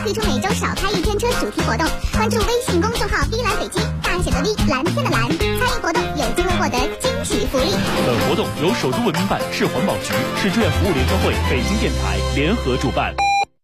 推出每周少开一天车主题活动，关注微信公众号 V 蓝北京，大写的 V， 蓝天的蓝，参与活动有机会获得惊喜福利。 本活动由首都文明办、市环保局、市志愿服务联合会、北京电台联合主办。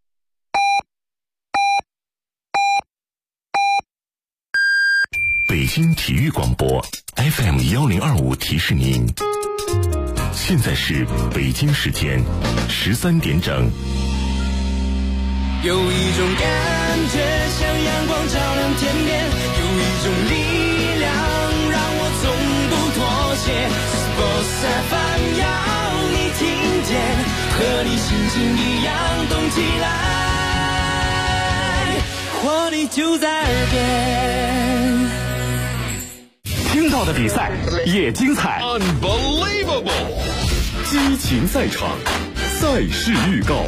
北京体育广播 FM1025 提示您，现在是北京时间13点整。 有一种感觉像阳光照亮天边，有一种力量让我从不妥协。Sports FM 要你听见，和你心情一样动起来，活力就在耳边。 听到的比赛也精彩 Unbelievable！ 激情赛场，赛事预告。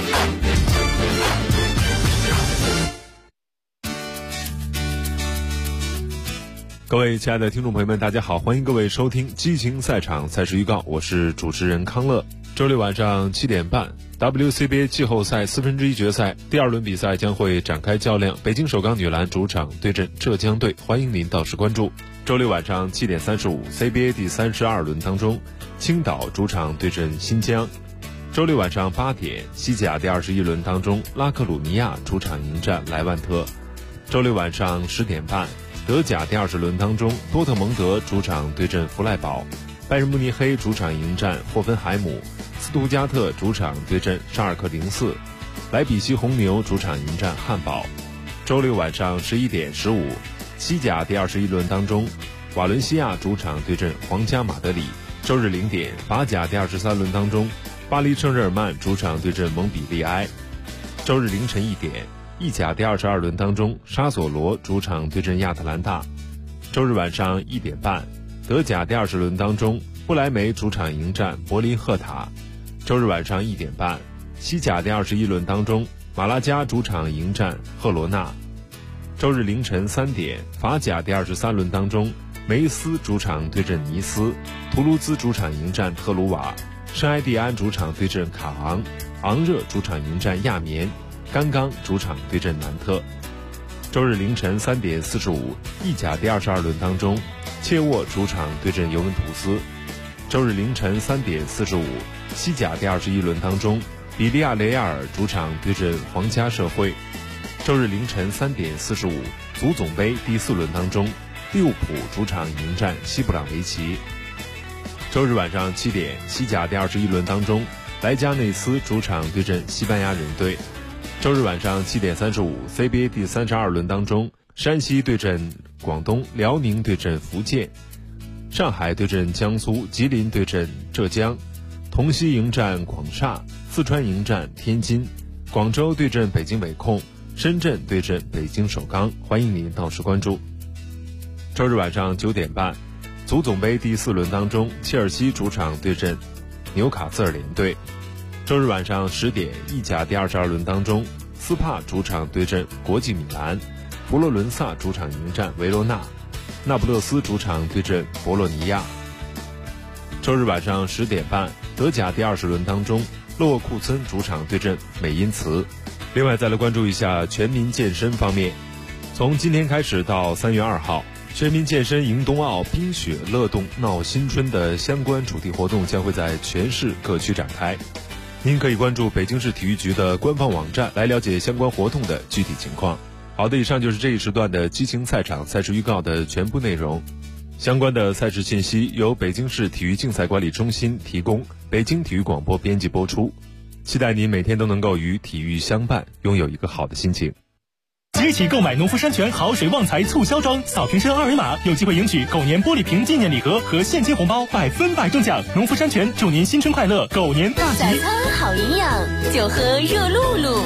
各位亲爱的听众朋友们，大家好，欢迎各位收听激情赛场赛事预告，我是主持人康乐。周六晚上7点半 WCBA 季后赛1/4决赛第2轮比赛将会展开较量，北京首钢女篮主场对阵浙江队，欢迎您到时关注。周六晚上7点35 CBA 第32轮当中，青岛主场对阵新疆。周六晚上8点西甲第21轮当中，拉克鲁尼亚主场迎战莱万特。周六晚上10点半德甲第20轮当中，多特蒙德主场对阵弗赖堡，拜仁慕尼黑主场迎战霍芬海姆，斯图加特主场对阵沙尔克04，莱比锡红牛主场迎战汉堡。周六晚上11点15，西甲第21轮当中，瓦伦西亚主场对阵皇家马德里。周日0点，法甲第23轮当中，巴黎圣日耳曼主场对阵蒙彼利埃。周日凌晨1点，意甲第22轮当中，沙索罗主场对阵亚特兰大。周日晚上1点半，德甲第20轮当中，不莱梅主场迎战柏林赫塔。周日晚上1点半，西甲第21轮当中，马拉加主场迎战赫罗纳。周日凌晨3点，法甲第23轮当中，梅斯主场对阵尼斯，图卢兹主场迎战特鲁瓦，圣埃蒂安主场对阵卡昂，昂热主场迎战亚眠，甘刚主场对阵南特。周日凌晨3点45，意甲第22轮当中，切沃主场对阵尤文图斯。周日凌晨3点45，西甲第21轮当中，比利亚雷亚尔主场对阵皇家社会。周日凌晨3点45，足总杯第4轮当中，利物浦主场迎战西布朗维奇。周日晚上7点，西甲第21轮当中，莱加内斯主场对阵西班牙人队。周日晚上7点35 CBA 第32轮当中，山西对阵广东，辽宁对阵福建，上海对阵江苏，吉林对阵浙江，同曦迎战广厦，四川迎战天津，广州对阵北京伟控，深圳对阵北京首钢，欢迎您到时关注。周日晚上9点半，足总杯第4轮当中，切尔西主场对阵纽卡斯尔联队。周日晚上10点，意甲第22轮当中，斯帕主场对阵国际米兰，佛罗伦萨主场迎战维罗纳，那不勒斯主场对阵博洛尼亚。周日晚上10点半，德甲第20轮当中，勒沃库森主场对阵美因茨。另外再来关注一下全民健身方面，从今天开始到3月2号，全民健身迎冬奥，冰雪乐动闹新春的相关主题活动将会在全市各区展开。您可以关注北京市体育局的官方网站来了解相关活动的具体情况。好的，以上就是这一时段的激情赛场赛事预告的全部内容。相关的赛事信息由北京市体育竞赛管理中心提供，北京体育广播编辑播出。期待您每天都能够与体育相伴，拥有一个好的心情。 即日起购买农夫山泉好水旺财促销装，扫瓶身2维码，有机会赢取狗年玻璃瓶纪念礼盒和现金红包，100%中奖。农夫山泉祝您新春快乐，狗年大吉！ 早餐好营养，就喝热露露。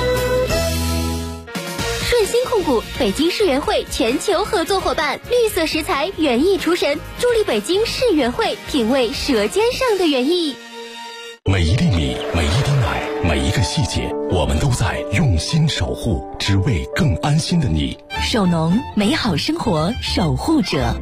顺鑫控股北京世园会全球合作伙伴，绿色食材园艺厨神，助力北京世园会品味舌尖上的园艺。 每一粒米，每一滴奶，每一个细节，我们都在用心守护，只为更安心的你。 守农，美好生活守护者。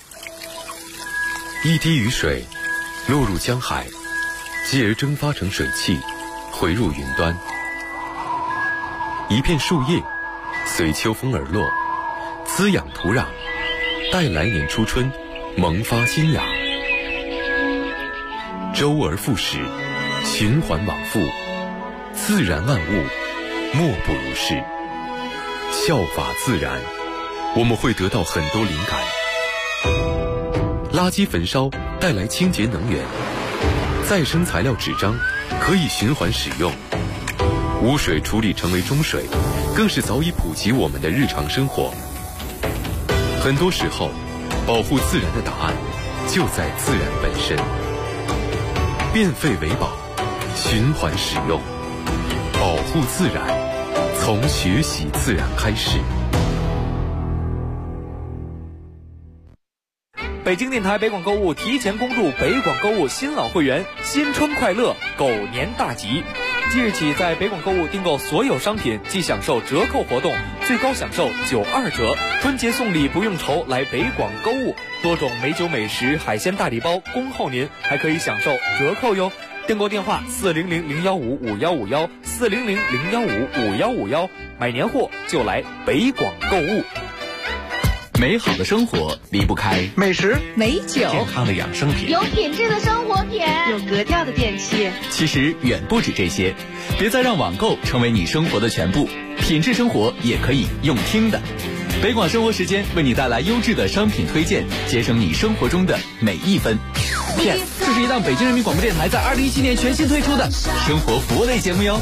一滴雨水落入江海，继而蒸发成水汽，回入云端。 一片树叶，随秋风而落，滋养土壤，待来年初春萌发新芽。周而复始，循环往复，自然万物莫不如是。效法自然，我们会得到很多灵感。垃圾焚烧带来清洁能源，再生材料纸张可以循环使用，污水处理成为中水，更是早已普及我们的日常生活。很多时候，保护自然的答案就在自然本身。变废为宝，循环使用，保护自然，从学习自然开始。 北京电台北广购物提前恭祝北广购物新老会员新春快乐，狗年大吉！即日起，在北广购物订购所有商品即享受折扣活动，最高享受92折。春节送礼不用愁，来北广购物，多种美酒美食、海鲜大礼包恭候您，还可以享受折扣哟。订购电话400-015-5151，400-015-5151，买年货就来北广购物。 美好的生活离不开美食、 美酒、 健康的养生品， 有品质的生活品， 有格调的电器。 其实远不止这些，别再让网购成为你生活的全部，品质生活也可以用听的。北广生活时间为你带来优质的商品推荐，节省你生活中的每一分。这是一档北京人民广播电台在2017年全新推出的生活服务类节目哟。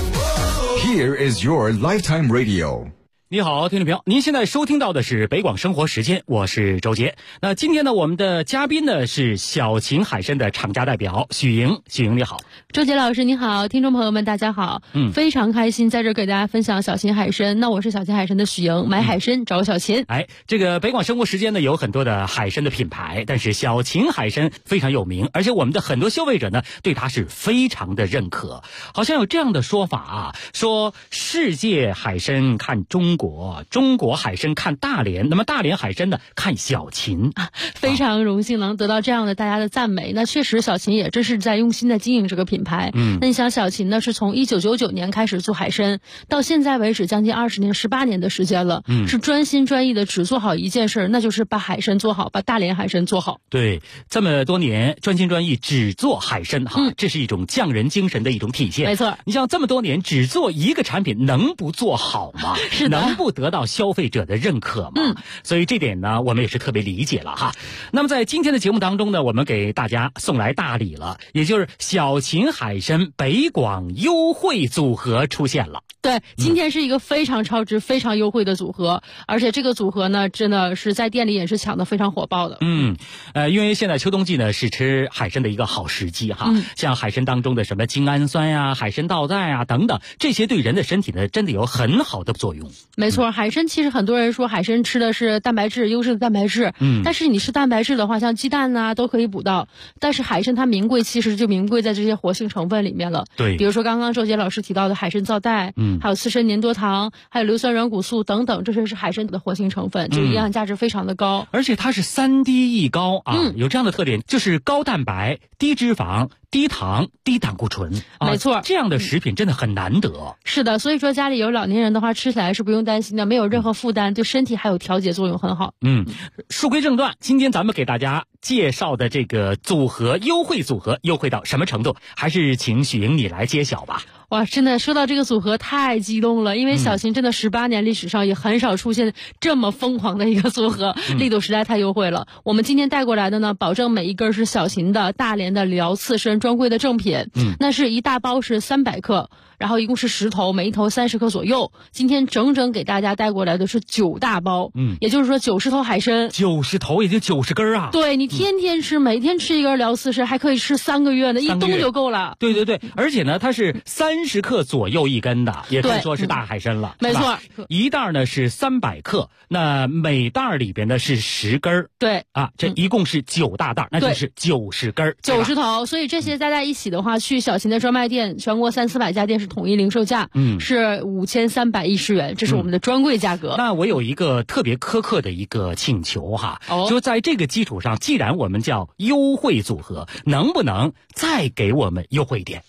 Here is your lifetime radio。 你好，听众朋友，您现在收听到的是北广生活时间，我是周杰。那今天呢，我们的嘉宾呢是小秦海参的厂家代表许莹。许莹你好。 周杰老师你好，听众朋友们大家好。非常开心在这给大家分享小秦海参。那我是小秦海参的许莹，买海参找小秦。 这个北广生活时间呢有很多的海参的品牌，但是小秦海参非常有名，而且我们的很多消费者呢对它是非常的认可。好像有这样的说法啊，说世界海参看中国，中国海参看大连，那么大连海参呢看小秦。 非常荣幸能得到这样的大家的赞美。那确实小秦也真是在用心的经营这个品牌。那你想小秦呢是从1999年开始做海参，到现在为止将近20年18年的时间了。是专心专意的只做好一件事，那就是把海参做好，把大连海参做好。 对，这么多年专心专意只做海参这是一种匠人精神的一种体现。 没错， 你像这么多年只做一个产品，能不做好吗？ 是的， 能不得到消费者的认可吗？所以这点呢我们也是特别理解了哈。那么在今天的节目当中呢，我们给大家送来大礼了，也就是小秦海参北广优惠组合出现了。 对，今天是一个非常超值非常优惠的组合，而且这个组合呢真的是在店里也是抢得非常火爆的。 因为现在秋冬季呢是吃海参的一个好时机哈。像海参当中的什么精氨酸呀、海参皂苷啊等等，这些对人的身体呢真的有很好的作用。 没错，海参其实很多人说海参吃的是蛋白质，优质的蛋白质。但是你吃蛋白质的话，像鸡蛋啊都可以补到，但是海参它名贵其实就名贵在这些活性成分里面了。 对， 比如说刚刚周杰老师提到的海参皂苷，还有刺参粘多糖，还有硫酸软骨素等等，这些是海参的活性成分，就营养价值非常的高。 而且它是3低一高啊，有这样的特点，就是高蛋白、低脂肪、低糖、低胆固醇。 没错， 这样的食品真的很难得。 是的，所以说家里有老年人的话，吃起来是不用担心的，没有任何负担，对身体还有调节作用很好。 书归正传，今天咱们给大家介绍的这个组合优惠组合优惠到什么程度，还是请许莹你来揭晓吧。 哇，真的说到这个组合太激动了，因为小秦真的18年历史上也很少出现这么疯狂的一个组合，力度实在太优惠了。我们今天带过来的呢，保证每一根是小秦的大连的辽刺参专柜的正品。那是一大包是300克，然后一共是10头，每一头30克左右。今天整整给大家带过来的是9大包，也就是说90头海参 ，90头也就90根啊。 对，你天天吃，每天吃一根辽刺参，还可以吃3个月呢，一冬就够了。 对，而且呢，它是30克左右一根的，也可以说是大海参了。 没错， 一袋呢是300克，那每袋里边呢是10根。 对啊，这一共是9大袋，那就是90根 ，90头。所以这些加在一起的话，去小秦的专卖店，全国300-400家店是统一零售价，是5310元，这是我们的专柜价格。 那我有一个特别苛刻的一个请求哈，就在这个基础上，既然我们叫优惠组合，能不能再给我们优惠一点？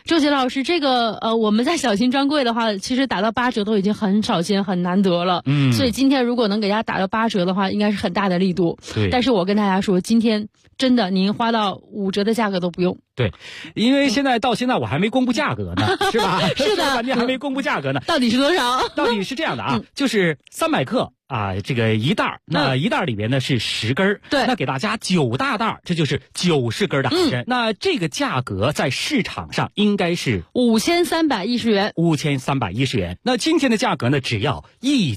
周杰老师，这个我们在小秦专柜的话，其实打到8折都已经很少见、很难得了。所以今天如果能给大家打到8折的话，应该是很大的力度。 对。 但是我跟大家说，今天真的您花到5折的价格都不用。 对，因为到现在我还没公布价格呢，是吧？ 是的， 你还没公布价格呢。 到底是多少？ 到底是这样的啊，就是300克。这个一袋，那一袋里面呢是10根， 对， 那给大家9大袋，这就是90根的海参。那这个价格在市场上应该是 5310元 ，5310元。那今天的价格呢，只要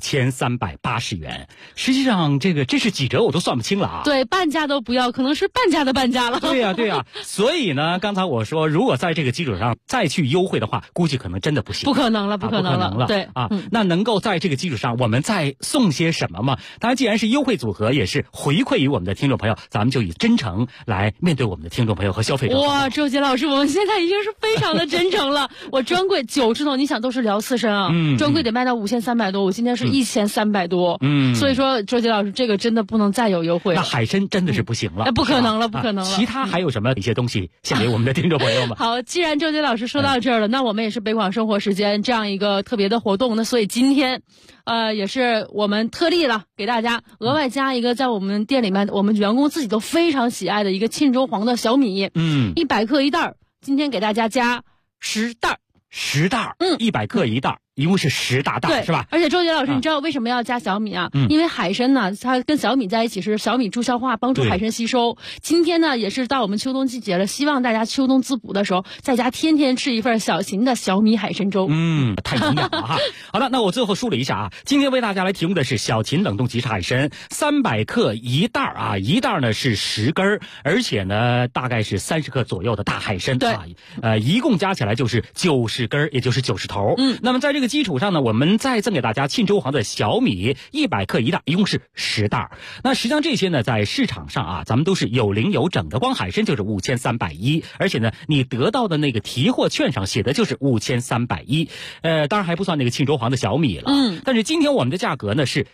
1380元。实际上，这是几折我都算不清了啊。 对，半价都不要，可能是半价的半价了。 对呀。所以呢，刚才我说，如果在这个基础上再去优惠的话，估计可能真的不行。 不可能了。对啊，那能够在这个基础上，我们再送些什么嘛？当然，既然是优惠组合，也是回馈于我们的听众朋友，咱们就以真诚来面对我们的听众朋友和消费者。 哇，周杰老师，我们现在已经是非常的真诚了。我专柜90头，你想都是聊刺身啊，专柜得卖到5300多，我今天是1300多，所以说周杰老师，这个真的不能再有优惠了。 那海参真的是不行了， 不可能了。 其他还有什么一些东西献给我们的听众朋友们？ 好，既然周杰老师说到这儿了，那我们也是北广生活时间这样一个特别的活动，那所以今天。也是我们特例了，给大家额外加一个在我们店里面我们员工自己都非常喜爱的一个沁州黄的小米，100克一袋，今天给大家加10袋，100克一袋。一共是10大袋，是吧？而且周杰老师，你知道为什么要加小米啊？因为海参呢，它跟小米在一起是小米助消化，帮助海参吸收。今天呢，也是到我们秋冬季节了，希望大家秋冬滋补的时候，在家天天吃一份小秦的小米海参粥。 太营养了哈。好的，那我最后梳理一下啊，今天为大家来提供的是小秦冷冻即食海参，300克一袋啊，一袋呢是10根，而且呢大概是30克左右的大海参啊，一共加起来就是90根，也就是90头。那么在这个基础上呢，我们再赠给大家沁州黄的小米100克一袋，一共是10袋。那实际上这些呢，在市场上啊，咱们都是有零有整的，光海参就是5310，而且呢，你得到的那个提货券上写的就是5310，当然还不算那个沁州黄的小米了。但是今天我们的价格呢是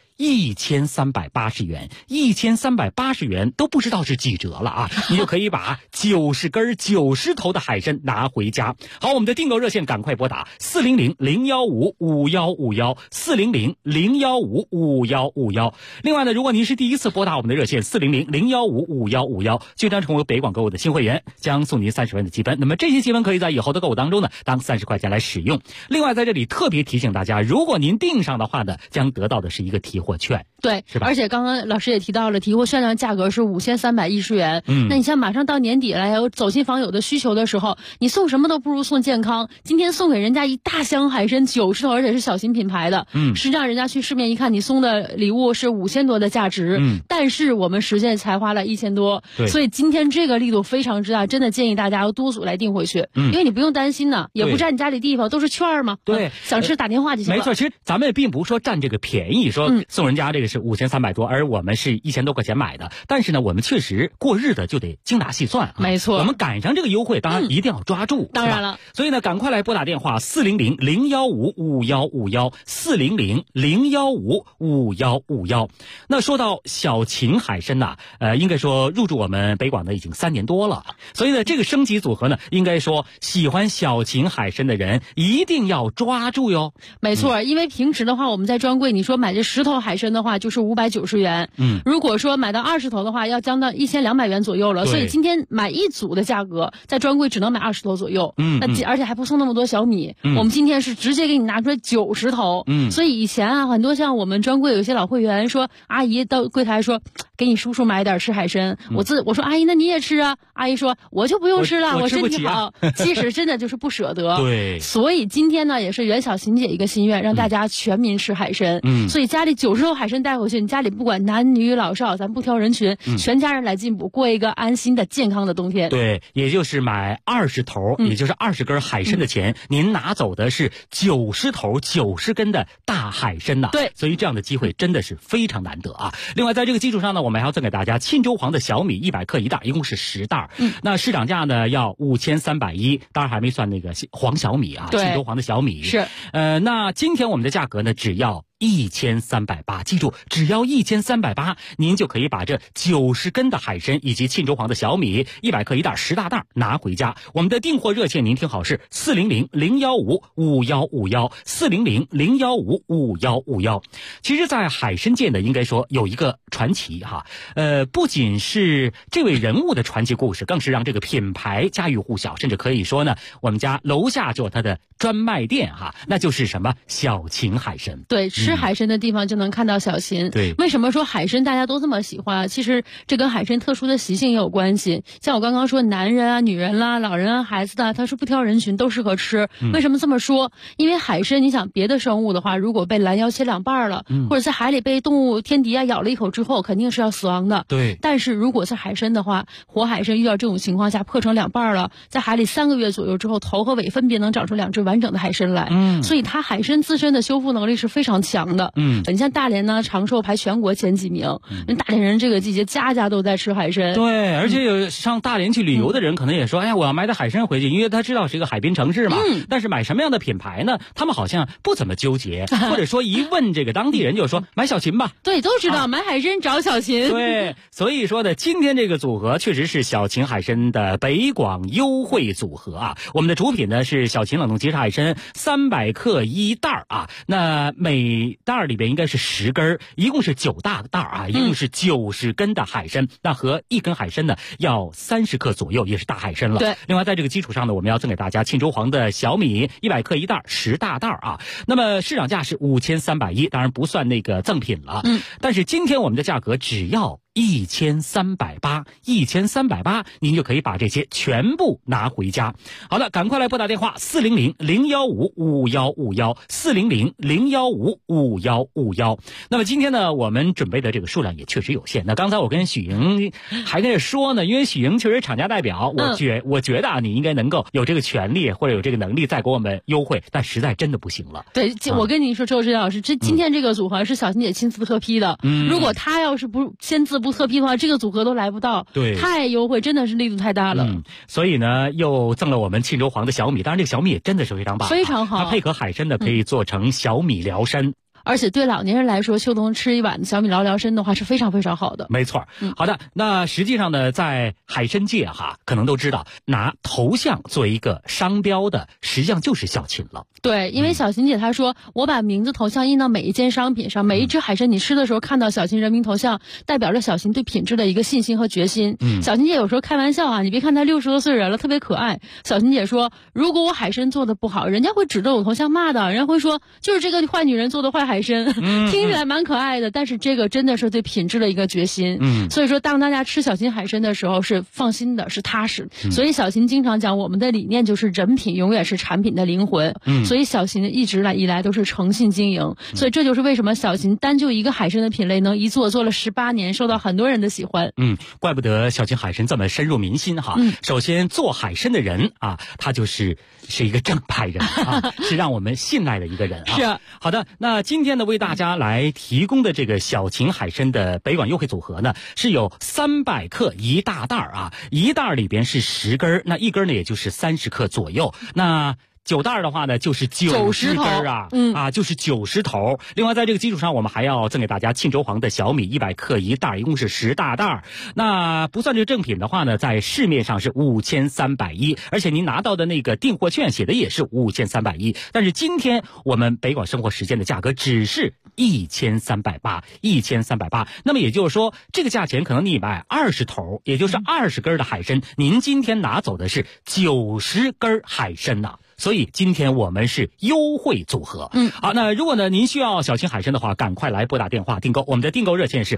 1380元，1380元都不知道是几折了啊！你就可以把90根90头的海参拿回家。好，我们的订购热线赶快拨打400-015-5151，400-015-5151。另外呢，如果您是第一次拨打我们的热线400-015-5151，就将成为北广购物的新会员，将送您30元的积分。那么这些积分可以在以后的购物当中呢，当30块钱来使用。另外在这里特别提醒大家，如果您订上的话呢，将得到的是一个提货券。 对， 是吧？ 而且刚刚老师也提到了，提货券的价格是5310元。那你像马上到年底了，有走亲访友的需求的时候，你送什么都不如送健康。今天送给人家一大箱海参90头，而且是小型品牌的。实际上人家去市面一看，你送的礼物是5000多的价值。但是我们实践才花了1000多。所以今天这个力度非常之大，真的建议大家要多组来订回去。因为你不用担心呢，也不占你家里地方，都是券嘛。 对， 想吃打电话就行了。 没错，其实咱们并不是说占这个便宜，说送人家这个是5300多，而我们是1000多块钱买的。但是呢，我们确实过日子就得精打细算啊。 没错， 我们赶上这个优惠，当然一定要抓住。 当然了， 所以呢，赶快来拨打电话400-015-5151，400-015-5151。那说到小秦海参呐，应该说入驻我们北广呢已经3年多了，所以呢，这个升级组合呢，应该说喜欢小秦海参的人一定要抓住哟。 没错，因为平时的话，我们在专柜，你说买这10头海参的话，就是590元。如果说买到20头的话，要将到1200元左右了。所以今天买一组的价格，在专柜只能买20头左右。而且还不送那么多小米。我们今天是直接给你拿出来90头。所以以前啊，很多像我们专柜有一些老会员说，阿姨到柜台说，给你叔叔买点吃海参。我说阿姨，那你也吃啊？阿姨说我就不用吃了，我身体好。其实真的就是不舍得。 对。 所以今天呢，也是袁小琴姐一个心愿，让大家全民吃海参。所以家里90头海参带回去，你家里不管男女老少，咱不挑人群，全家人来进补，过一个安心的健康的冬天。 对，也就是买20头，也就是20根海参的钱，您拿走的是90头90根的大海参呐。 对， 所以这样的机会真的是非常难得啊。另外在这个基础上呢，我们还要赠给大家沁州黄的小米100克一袋，一共是10袋。那市场价呢要5310，当然还没算那个黄小米啊，沁州黄的小米是。 那今天我们的价格呢只要 1380，记住，只要1380，您就可以把这90根的海参以及沁州黄的小米100克1袋10大袋拿回家。我们的订货热线您听好是400-015-5151，400-015-5151。其实在海参界呢，应该说有一个传奇哈，不仅是这位人物的传奇故事，更是让这个品牌家喻户晓，甚至可以说呢，我们家楼下就有它的专卖店哈，那就是什么小秦海参。 对，吃海参的地方就能看到小秦。 对， 为什么说海参大家都这么喜欢？其实这跟海参特殊的习性也有关系。像我刚刚说，男人啊、女人啦、老人啊、孩子的，他是不挑人群，都适合吃。为什么这么说？因为海参，你想别的生物的话，如果被拦腰切两半了，或者在海里被动物天敌啊咬了一口之后，肯定是要死亡的。 对。 但是如果是海参的话，活海参遇到这种情况下破成两半了，在海里3个月左右之后，头和尾分别能长出2只完整的海参来。所以它海参自身的修复能力是非常强的。你像大连呢，长寿排全国前几名。大连人这个季节家家都在吃海参。 对，而且有上大连去旅游的人可能也说，哎呀，我要买点海参回去，因为他知道是一个海滨城市嘛。但是买什么样的品牌呢？他们好像不怎么纠结，或者说一问这个当地人就说买小秦吧。 对，都知道买海参找小秦。 对，所以说呢，今天这个组合确实是小秦海参的北广优惠组合啊。我们的主品呢是小秦冷冻即食海参300克1袋啊，那每袋里边应该是10根，一共是9大袋啊，一共是90根的海参。那和1根海参呢要30克左右，也是大海参了。 对。 另外在这个基础上呢，我们要赠给大家沁州黄的小米100克1袋10大袋啊。那么市场价是5310，当然不算那个赠品了。但是今天我们的价格只要1380，1380，您就可以把这些全部拿回家。好的，赶快来拨打电话400-015-5151，400-015-5151。那么今天呢，我们准备的这个数量也确实有限。那刚才我跟许莹还跟着说呢，因为许莹确实厂家代表，我觉得啊，你应该能够有这个权利或者有这个能力再给我们优惠，但实在真的不行了。 对，我跟你说，周老师，今天这个组合是小秦姐亲自特批的。如果她要是不签字不特批的话，这个组合都来不到。 对， 太优惠，真的是力度太大了。 所以呢，又赠了我们沁州黄的小米，当然这个小米也真的是非常棒， 非常好。 它配合海参呢，可以做成小米辽参。 而且对老年人来说，秋冬吃一碗小米辽参的话是非常非常好的。 没错。好的，那实际上呢，在海参界哈，可能都知道拿头像作为一个商标的，实际上就是小秦了。 对，因为小秦姐她说，我把名字头像印到每一件商品上，每一只海参你吃的时候看到小秦人名头像，代表着小秦对品质的一个信心和决心。小秦姐有时候开玩笑啊，你别看她60多岁人了，特别可爱。小秦姐说，如果我海参做的不好，人家会指着我头像骂的，人家会说就是这个坏女人做的坏海参。听起来蛮可爱的，但是这个真的是对品质的一个决心。所以说当大家吃小秦海参的时候是放心的，是踏实。所以小秦经常讲，我们的理念就是人品永远是产品的灵魂。所以小秦一直以来都是诚信经营。所以这就是为什么小秦单就一个海参的品类能一做了18年，受到很多人的喜欢。 怪不得小秦海参这么深入民心哈。首先做海参的人啊，他是一个正派人啊，是让我们信赖的一个人啊。 是。 好的，那今天呢为大家来提供的这个小秦海参的北广优惠组合呢，是有300克1大袋啊，一袋里边是10根，那一根呢也就是30克左右。那9袋的话呢，就是90根啊，就是90头。另外，在这个基础上，我们还要赠给大家沁州黄的小米100克1袋，一共是10大袋。那不算这个正品的话呢，在市面上是5310，而且您拿到的那个订货券写的也是5310。但是今天我们北广生活时间的价格只是1380，1380。那么也就是说，这个价钱可能你买20头，也就是20根的海参，您今天拿走的是90根海参呐。所以今天我们是优惠组合。好，那如果呢您需要小秦海参的话，赶快来拨打电话订购。我们的订购热线是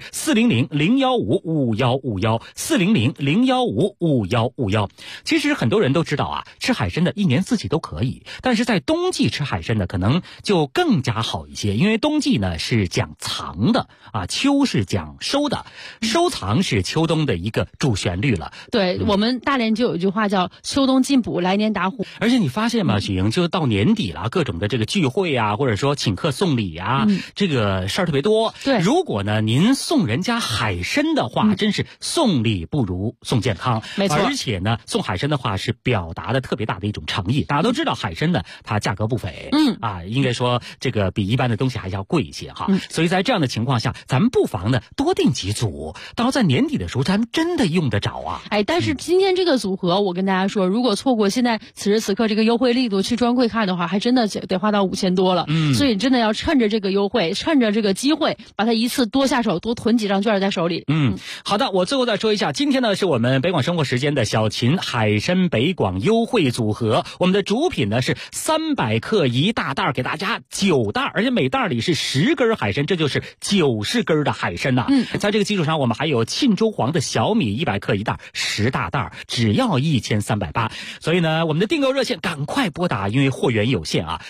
400-015-5151，400-015-5151。其实很多人都知道啊，吃海参的一年四季都可以，但是在冬季吃海参呢，可能就更加好一些，因为冬季呢是讲藏的啊，秋是讲收的，收藏是秋冬的一个主旋律了。 对，我们大连就有一句话叫秋冬进补，来年打虎。 而且你发现现吗？许莹，就到年底了，各种的这个聚会啊，或者说请客送礼啊，这个事儿特别多。 对， 如果呢您送人家海参的话，真是送礼不如送健康。 没错， 而且呢，送海参的话是表达的特别大的一种诚意。大家都知道海参呢，它价格不菲，应该说这个比一般的东西还要贵一些哈。所以在这样的情况下，咱们不妨呢多订几组，到在年底的时候，咱们真的用得着啊。 但是今天这个组合，我跟大家说，如果错过现在此时此刻这个优惠力度去专柜看的话，还真的得花到5000多了。所以真的要趁着这个优惠，趁着这个机会，把它一次多下手，多囤几张券在手里。 好的，我最后再说一下，今天呢是我们北广生活时间的小秦海参北广优惠组合，我们的主品呢是300克一大袋，给大家9袋，而且每袋里是10根海参，这就是90根的海参呐。在这个基础上，我们还有沁州黄的小米100克一袋，10大袋，只要1380。所以呢，我们的订购热线赶快拨打，因为货源有限啊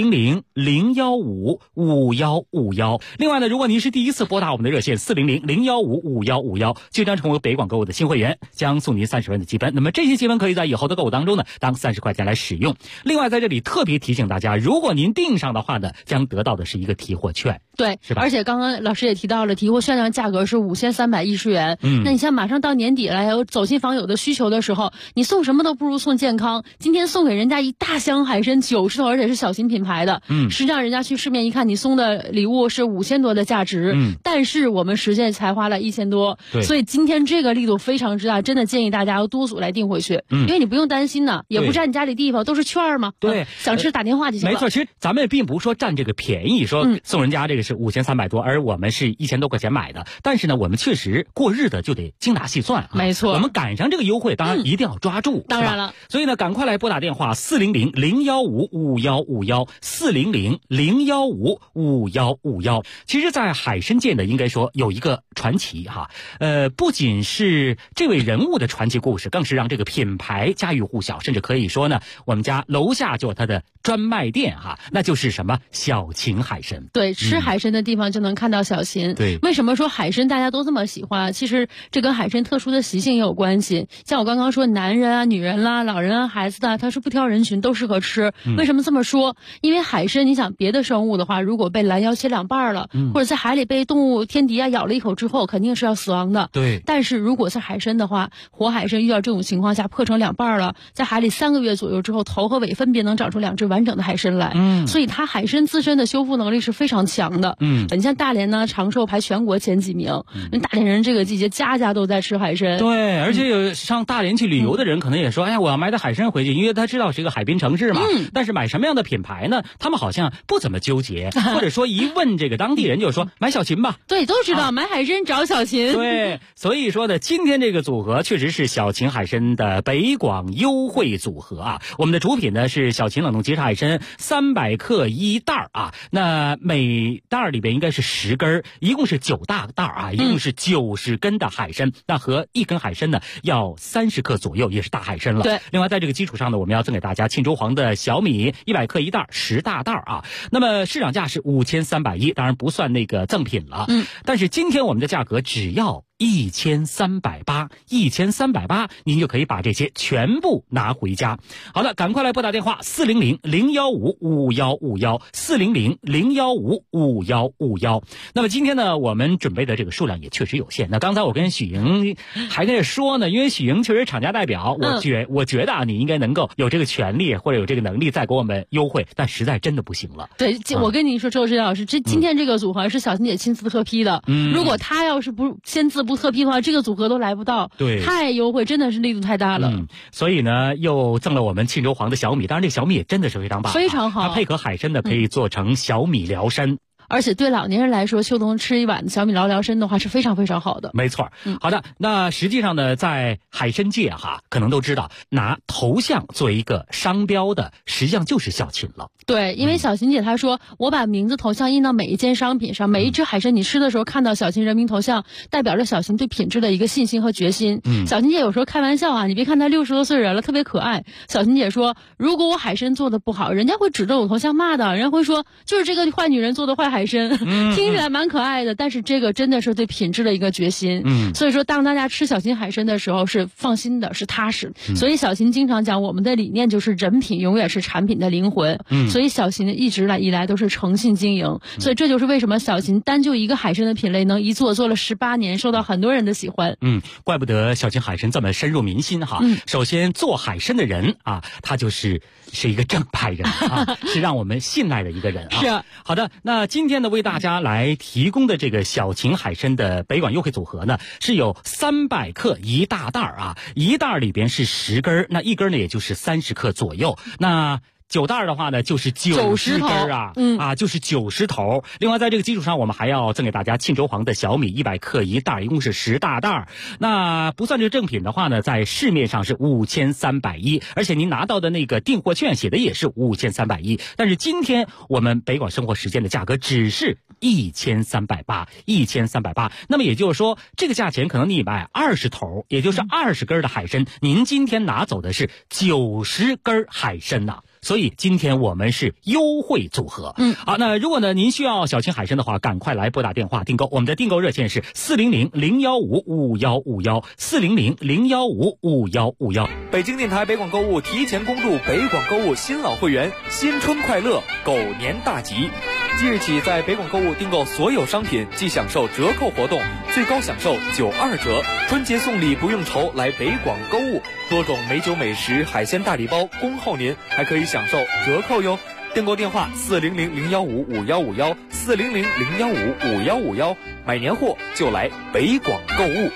，400-015-5151。另外呢，如果您是第一次拨打我们的热线400-015-5151，就将成为北广购物的新会员，将送您30元的积分。那么这些积分可以在以后的购物当中呢，当30块钱来使用。另外在这里特别提醒大家，如果您订上的话呢，将得到的是一个提货券。 对， 是吧？ 而且刚刚老师也提到了，提货券的价格是5310元。那你像马上到年底了，有走亲访友的需求的时候，你送什么都不如送健康。今天送给人家一大箱海参90头，而且是小型品牌的。实际上人家去市面一看，你送的礼物是5000多的价值。但是我们实际才花了1000多。所以今天这个力度非常之大，真的建议大家要多组来订回去。因为你不用担心呢，也不占你家里地方，都是券嘛。 对， 想吃打电话就行了。 没错，其实咱们并不是说占这个便宜，说送人家这个是5300多，而我们是1000多块钱买的。但是呢，我们确实过日子就得精打细算。 没错， 我们赶上这个优惠，当然一定要抓住。 当然了， 所以呢，赶快来拨打电话400-015-5151，400-015-5151。其实，在海参界呢，应该说有一个传奇哈，不仅是这位人物的传奇故事，更是让这个品牌家喻户晓，甚至可以说呢，我们家楼下就有它的专卖店哈，那就是什么小秦海参。 对，吃海参的地方就能看到小秦。 对， 为什么说海参大家都这么喜欢？其实这跟海参特殊的习性也有关系。像我刚刚说，男人啊、女人啦、老人啊、孩子的，它是不挑人群，都适合吃。为什么这么说？因为海参，你想别的生物的话，如果被拦腰切2半了，或者在海里被动物天敌啊咬了一口之后，肯定是要死亡的。 对。 但是如果是海参的话，活海参遇到这种情况下破成2半了，在海里3个月左右之后，头和尾分别能长出2只完整的海参来。所以它海参自身的修复能力是非常强的。你像大连呢，长寿排全国前几名。大连人这个季节家家都在吃海参。 对，而且有上大连去旅游的人可能也说，哎呀，我要买点海参回去，因为他知道是一个海滨城市嘛。但是买什么样的品牌呢？他们好像不怎么纠结，或者说一问这个当地人就说买小秦吧。 对，都知道买海参找小秦。 对，所以说呢，今天这个组合确实是小秦海参的北广优惠组合啊。我们的主品呢是小秦冷冻即食海参300克一袋啊，那每袋里边应该是10根，一共是9大袋啊，一共是90根的海参。那和1根海参呢要30克左右，也是大海参了。 对。 另外在这个基础上呢，我们要赠给大家沁州黄的小米100克一袋，10大袋啊。那么市场价是5310，当然不算那个赠品了。但是今天我们的价格只要1380，1380，您就可以把这些全部拿回家。好的，赶快来拨打电话400-015-5151，400-015-5151。那么今天呢，我们准备的这个数量也确实有限。那刚才我跟许莹还在说呢，因为许莹确实厂家代表，我觉得啊，你应该能够有这个权利或者有这个能力再给我们优惠，但实在真的不行了。 对，我跟您说，周志老师，今天这个组合是小秦姐亲自特批的。如果她要是不签字不特批的话，这个组合都来不到。 对， 太优惠，真的是力度太大了。 所以呢，又赠了我们沁州黄的小米，当然这个小米也真的是非常棒， 非常好。 它配合海参的可以做成小米辽参。 而且对老年人来说，秋冬吃一碗小米辽参的话是非常非常好的。 没错。好的，那实际上呢，在海参界哈，可能都知道拿头像作为一个商标的，实际上就是小秦了。 对，因为小秦姐她说，我把名字头像印到每一件商品上，每一只海参你吃的时候看到小秦人民头像，代表着小秦对品质的一个信心和决心。小秦姐有时候开玩笑啊，你别看她60多岁人了，特别可爱。小秦姐说，如果我海参做的不好，人家会指着我头像骂的，人家会说就是这个坏女人做的坏海海参，听起来蛮可爱的，但是这个真的是对品质的一个决心。所以说当大家吃小秦海参的时候是放心的，是踏实。所以小秦经常讲，我们的理念就是人品永远是产品的灵魂。所以小秦一直以来都是诚信经营，所以这就是为什么小秦单就一个海参的品类能一做了18年，受到很多人的喜欢。 怪不得小秦海参这么深入民心哈。首先做海参的人啊，他是一个正派人啊，是让我们信赖的一个人啊。 是啊。 好的，那今天呢为大家来提供的这个小秦海参的北广优惠组合呢，是有300克一大袋啊，一袋里边是10根，那一根呢也就是30克左右。那9袋的话呢，就是90根啊，就是90头。另外，在这个基础上，我们还要赠给大家沁州黄的小米100克一袋，一共是10大袋。那不算这个正品的话呢，在市面上是5310，而且您拿到的那个订货券写的也是5310。但是今天我们北广生活时间的价格只是1380，1380。那么也就是说，这个价钱可能你买20头，也就是20根的海参，您今天拿走的是90根海参呐。所以今天我们是优惠组合。好，那如果呢您需要小秦海参的话，赶快来拨打电话订购。我们的订购热线是400-015-5151，400-015-5151。 北京电台北广购物提前恭祝北广购物新老会员新春快乐，狗年大吉！即日起，在北广购物订购所有商品即享受折扣活动，最高享受92折。春节送礼不用愁，来北广购物，多种美酒美食、海鲜大礼包恭候您，还可以享受折扣哟。订购电话400-015-5151，400-015-5151，买年货就来北广购物。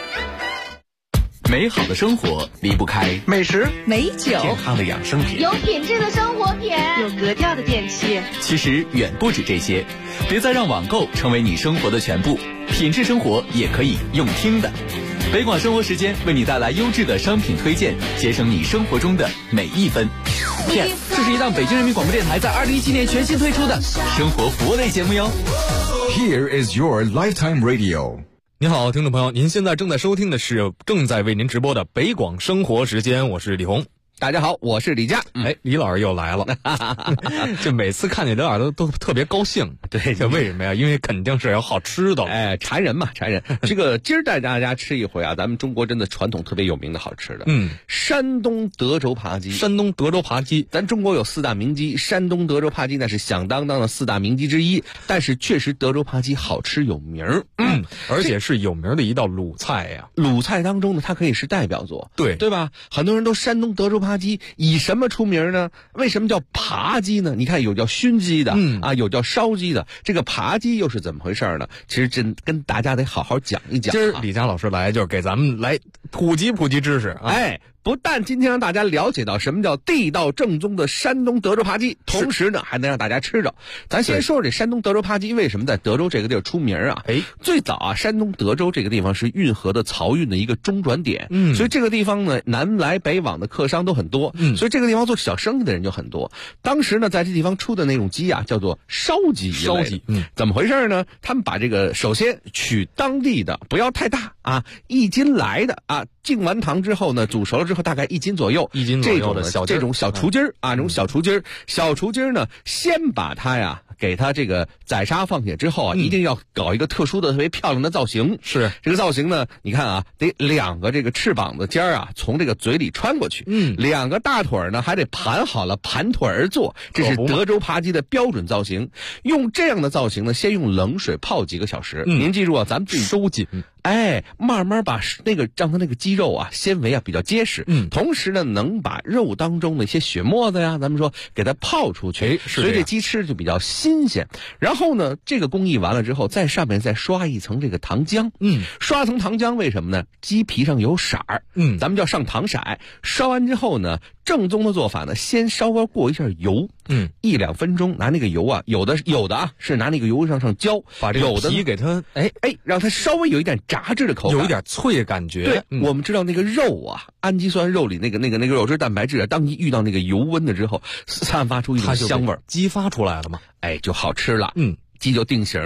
美好的生活离不开美食、美酒、 健康的养生品、 有品质的生活品、 有格调的电器。 其实远不止这些，别再让网购成为你生活的全部，品质生活也可以用听的。北广生活时间为你带来优质的商品推荐，节省你生活中的每一分。 这是一档北京人民广播电台在2017年全新推出的生活服务类节目哟。 Here is your lifetime radio。 您好，听众朋友，您现在正在收听的是正在为您直播的北广生活时间，我是李红。 大家好，我是李佳。 李老师又来了，就每次看见李老师都特别高兴。 对， 这为什么呀？因为肯定是有好吃的。 馋人嘛，馋人。这个今儿带大家吃一回啊，咱们中国真的传统特别有名的好吃的。山东德州扒鸡。 山东德州扒鸡， 咱中国有4大名鸡，山东德州扒鸡那是响当当的4大名鸡之一。但是确实德州扒鸡好吃有名儿。 而且是有名的一道鲁菜呀。 鲁菜当中呢，它可以是代表作，对吧？很多人都山东德州扒鸡以什么出名呢？为什么叫扒鸡呢？你看有叫熏鸡的，有叫烧鸡的，这个扒鸡又是怎么回事呢？其实真跟大家得好好讲一讲。 今儿李佳老师来就是给咱们来普及知识啊。 不但今天让大家了解到什么叫地道正宗的山东德州扒鸡，同时呢还能让大家吃着。咱先说说这山东德州扒鸡为什么在德州这个地儿出名啊？最早啊，山东德州这个地方是运河的漕运的一个中转点，所以这个地方呢南来北往的客商都很多，所以这个地方做小生意的人就很多。当时呢在这地方出的那种鸡啊叫做烧鸡，怎么回事呢？他们把这个首先取当地的，不要太大啊，1斤来的啊，进完糖之后呢煮熟了之后大概1斤左右， 这种小雏鸡儿啊，这种小雏鸡儿呢，先把它呀给它这个宰杀放下之后啊，一定要搞一个特殊的特别漂亮的造型。 是这个造型呢，你看啊，得2个这个翅膀的尖儿啊从这个嘴里穿过去，2个大腿呢还得盘好了，盘腿而坐，这是德州扒鸡的标准造型。用这样的造型呢，先用冷水泡几个小时。您记住啊，咱们收紧。 慢慢把让它那个鸡肉啊纤维啊比较结实，同时呢能把肉当中的一些血沫子呀，咱们说给它泡出去，所以这鸡吃就比较新鲜。然后呢，这个工艺完了之后，在上面再刷一层这个糖浆，刷层糖浆为什么呢？鸡皮上有色儿，咱们叫上糖色。刷完之后呢，正宗的做法呢，先稍微过一下油，1-2分钟，拿那个油啊，有的啊是拿那个油上浇， 把这个皮给它让它稍微有一点炸制的口感， 有一点脆的感觉。 对，我们知道那个肉啊，氨基酸肉里那个肉质蛋白质啊，当你遇到那个油温的之后，散发出一种香味儿， 激发出来了嘛， 就好吃了。鸡就定型了。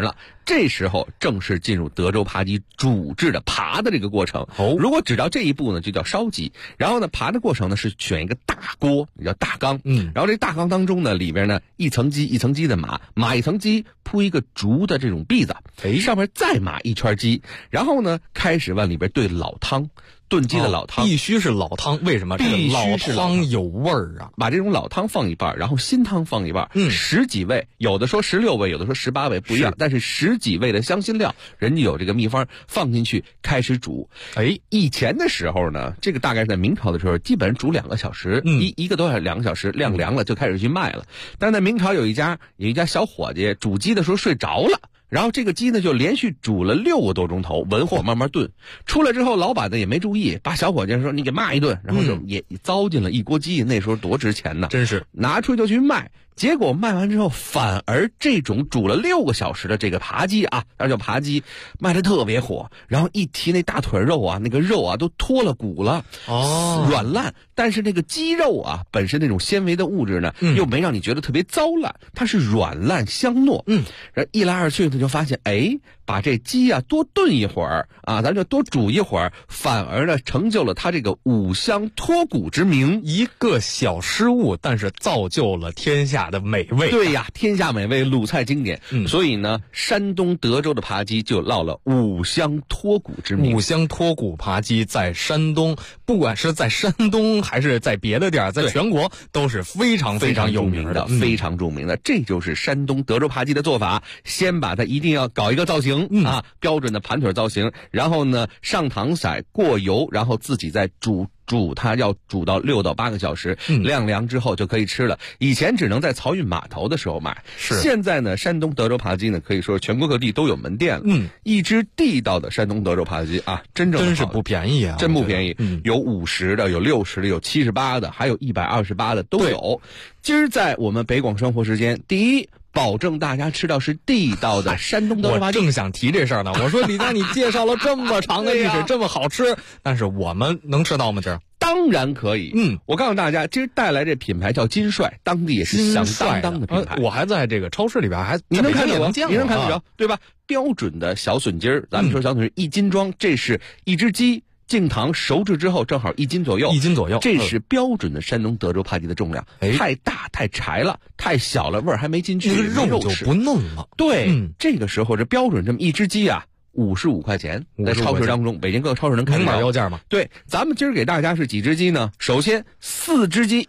这时候正式进入德州扒鸡煮制的扒的这个过程。如果只到这一步呢，就叫烧鸡。然后呢，扒的过程呢是选一个大锅，也叫大缸。然后这大缸当中呢，里边呢一层鸡一层鸡的码一层鸡，铺一个竹的这种篦子，上面再码一圈鸡，然后呢开始往里边兑老汤。炖鸡的老汤必须是老汤，为什么？这个老汤有味儿啊！ 把这种老汤放一半，然后新汤放一半，10几味，有的说16味，有的说18味，不一样。但是10几味的香辛料，人家有这个秘方，放进去开始煮。以前的时候呢，这个大概是在明朝的时候，基本上煮2个小时，一个多小时2个小时，晾凉了就开始去卖了。但是在明朝有一家小伙计煮鸡的时候睡着了。然后这个鸡呢就连续煮了6个多钟头，文火慢慢炖。出来之后，老板呢也没注意，把小伙计说你给骂一顿，然后就也糟践了一锅鸡。那时候多值钱呢， 真是拿出去就去卖。结果卖完之后，反而这种煮了6个小时的这个扒鸡啊，那叫扒鸡，卖得特别火。然后一提那大腿肉啊，那个肉啊都脱了骨了，软烂。但是那个鸡肉啊，本身那种纤维的物质呢，又没让你觉得特别糟烂，它是软烂香糯。然后一来二去，他就发现，把这鸡啊多炖一会儿啊，咱就多煮一会儿，反而呢成就了它这个五香脱骨之名。 一个小失误，但是造就了天下的美味。 对呀，天下美味，鲁菜经典。所以呢，山东德州的扒鸡就落了五香脱骨之名。 五香脱骨扒鸡在山东，不管是在山东还是在别的地儿，在全国都是非常非常有名的， 非常著名的。这就是山东德州扒鸡的做法，先把它一定要搞一个造型。标准的盘腿造型，然后呢上糖色过油，然后自己再煮它，要煮到6到8个小时，晾凉之后就可以吃了。以前只能在漕运码头的时候买，现在呢山东德州扒鸡呢可以说全国各地都有门店了。一只地道的山东德州扒鸡啊，真是不便宜啊， 真不便宜。有50的，有60的，有78的，还有128的都有。今儿在我们北广生活时间，第一，保证大家吃到是地道的山东德州扒鸡。 我正想提这事儿呢，我说李佳，你介绍了这么长的历史，这么好吃，但是我们能吃到吗？这当然可以。我告诉大家，今儿带来这品牌叫金帅，当地也是响当当的品牌。 我还在这个超市里边你能看得着， 你能看得着，对吧？标准的小笋筋儿，咱们说小笋筋1斤装，这是一只鸡。净糖熟制之后正好1斤左右，这是标准的山东德州扒鸡的重量。太大太柴了，太小了味儿还没进去， 肉就不嫩了。 对，这个时候这标准这么一只鸡啊，55块钱，在超市当中，北京各个超市能看到。 明码标价吗？ 对，咱们今儿给大家是几只鸡呢？首先4只鸡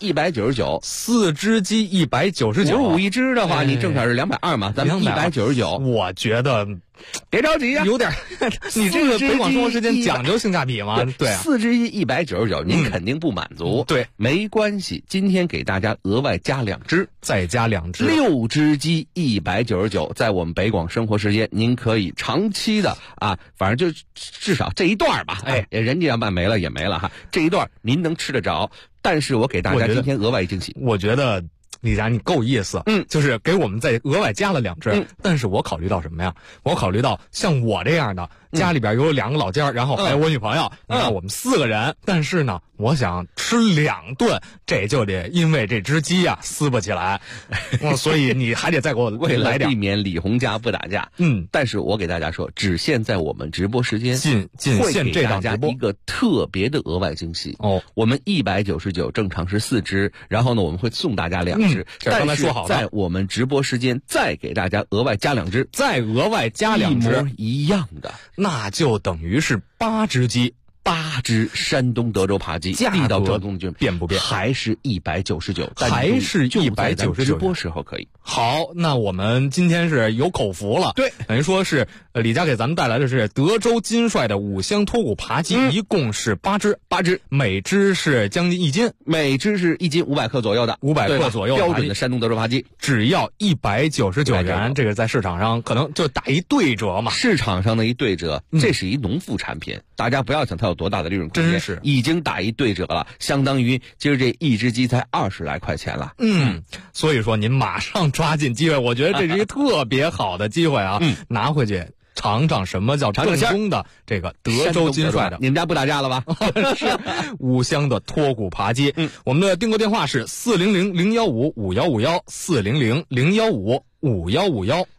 199，4 只鸡199，55 一只的话，你正巧是220嘛，咱们199。 我觉得。 别着急呀， 有点，你这个北广生活时间讲究性价比吗？对 ，4只鸡199，您肯定不满足。 对， 没关系，今天给大家额外加2只， 再加2只 ，6只鸡199，在我们北广生活时间，您可以长期的啊，反正就至少这一段吧，人家要卖没了也没了哈，这一段您能吃得着。但是我给大家今天额外惊喜， 我觉得。李佳，你够意思，就是给我们再额外加了2只，但是我考虑到什么呀？我考虑到像我这样的，家里边有2个老家，然后还有我女朋友，你看我们4个人，但是呢，我想吃2顿，这就得因为这只鸡啊撕不起来，所以你还得再给我为了避免李红家不打架，但是我给大家说，只限在我们直播时间， 仅限这档直播一个特别的额外惊喜哦。我们199正常是4只，然后呢我们会送大家2只。 刚才说好了， 在我们直播时间再给大家额外加2只， 再额外加2只， 一模一样的， 那就等于是8只鸡 ，8只山东德州扒鸡，地道正宗， 变不变？ 还是199， 还是199， 直播时候可以。 好，那我们今天是有口福了， 对， 等于说是李佳给咱们带来的是德州金帅的五香脱骨扒鸡，一共是8只，每只是将近1斤， 每只是1斤500克左右的 ，500克左右， 标准的山东德州扒鸡， 只要199元，这个在市场上可能就打一对折嘛。 市场上的一对折，这是一农副产品，大家不要想它有多大的利润空间， 真是已经打一对折了，相当于今儿这一只鸡才20来块钱了。 所以说您马上抓紧机会，我觉得这是一个特别好的机会啊，拿回去尝尝什么叫正宗的这个德州金帅的。 你们家不打架了吧？ 是五香的脱骨扒鸡。我们的订购电话是400-015-5151，400-015-5151。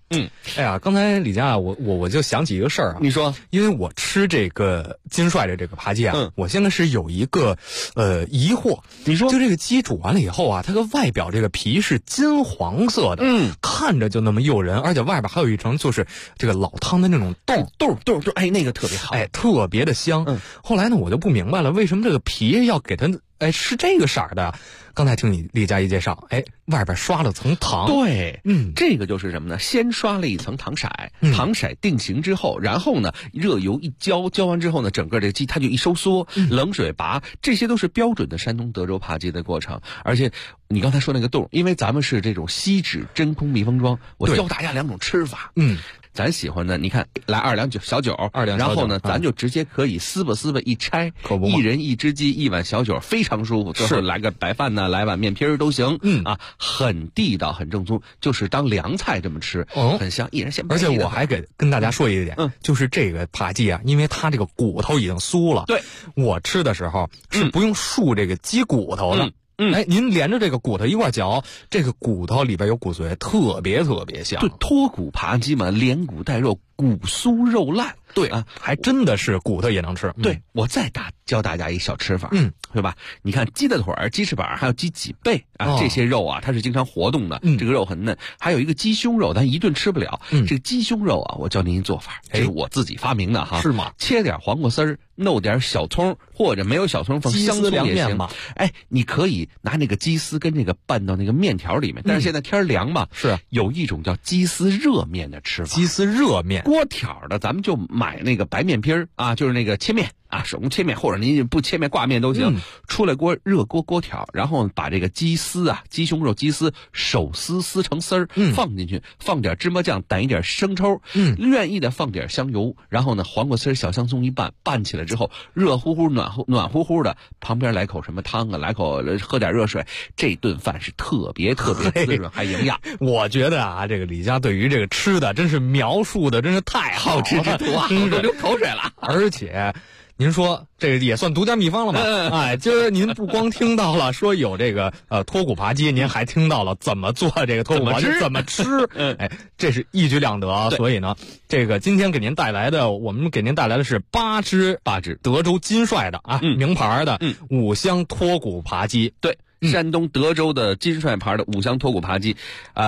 哎呀，刚才李佳啊，我就想起一个事儿啊。 你说， 因为我吃这个金帅的这个扒鸡啊，我现在是有一个疑惑。 你说， 就这个鸡煮完了以后啊，它的外表这个皮是金黄色的，看着就那么诱人，而且外边还有一层就是这个老汤的那种豆， 哎，那个特别好， 哎，特别的香。后来呢，我就不明白了，为什么这个皮要给它是这个色儿的？刚才听你李佳一介绍，外边刷了层糖。 对，这个就是什么呢？先刷了一层糖色，糖色定型之后，然后呢，热油一浇，浇完之后呢，整个这个鸡它就一收缩，冷水拔，这些都是标准的山东德州扒鸡的过程。而且你刚才说那个冻，因为咱们是这种锡纸真空密封装，我教大家2种吃法。咱喜欢的，你看来2两小酒，然后呢，咱就直接可以撕吧一拆，一人一只鸡1碗小酒，非常舒服。最后来个白饭呢，来碗面皮儿都行。很地道，很正宗，就是当凉菜这么吃，很香。一人先。 而且我还跟大家说一点，就是这个扒鸡啊，因为它这个骨头已经酥了， 对， 我吃的时候是不用漱这个鸡骨头的。您连着这个骨头一块嚼，这个骨头里边有骨髓，特别香。 对，脱骨扒鸡嘛，连骨带肉，骨酥肉烂。 对啊，还真的是骨头也能吃。 对，我再教大家一小吃法，对吧？你看鸡的腿儿、鸡翅膀，还有鸡脊背啊，这些肉啊，它是经常活动的，这个肉很嫩。还有一个鸡胸肉，咱一顿吃不了。这个鸡胸肉啊，我教您一做法，这是我自己发明的哈。 是吗？ 切点黄瓜丝儿，弄点小葱，或者没有小葱放香葱也行。你可以拿那个鸡丝跟这个拌到那个面条里面。但是现在天凉嘛， 是有一种叫鸡丝热面的吃法。 鸡丝热面， 锅条的，咱们就买那个白面皮儿啊，就是那个切面啊，手工切面，或者您不切面挂面都行。出来热锅条，然后把这个鸡丝啊，鸡胸肉鸡丝手撕成丝儿，放进去，放点芝麻酱，逮一点生抽，愿意的放点香油，然后呢，黄瓜丝小香葱一拌起来之后，热乎乎暖乎乎的，旁边来口什么汤啊，来口喝点热水，这顿饭是特别滋润还营养。 我觉得啊，这个李佳对于这个吃的真是描述的真是太好吃之徒啊，我都流口水了。 而且您说这个也算独家秘方了吧？今儿您不光听到了说有这个脱骨扒鸡，您还听到了怎么做这个脱骨扒鸡，怎么吃。这是一举两得。所以呢，这个今天我们给您带来的是八只德州金帅的名牌的5香脱骨扒鸡。 对。山东德州的金帅牌的5香脱骨扒鸡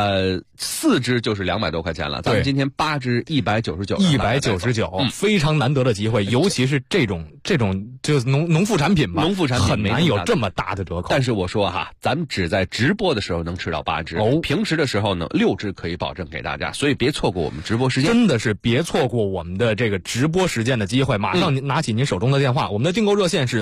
，4只就是200多块钱了。咱们今天8只199， 非常难得的机会，尤其是这种就是农副产品吧， 农副产品很难有这么大的折扣。 但是我说哈，咱们只在直播的时候能吃到8只，平时的时候呢6只可以保证给大家，所以别错过我们直播时间， 真的是别错过我们的这个直播时间的机会。马上拿起您手中的电话，我们的订购热线是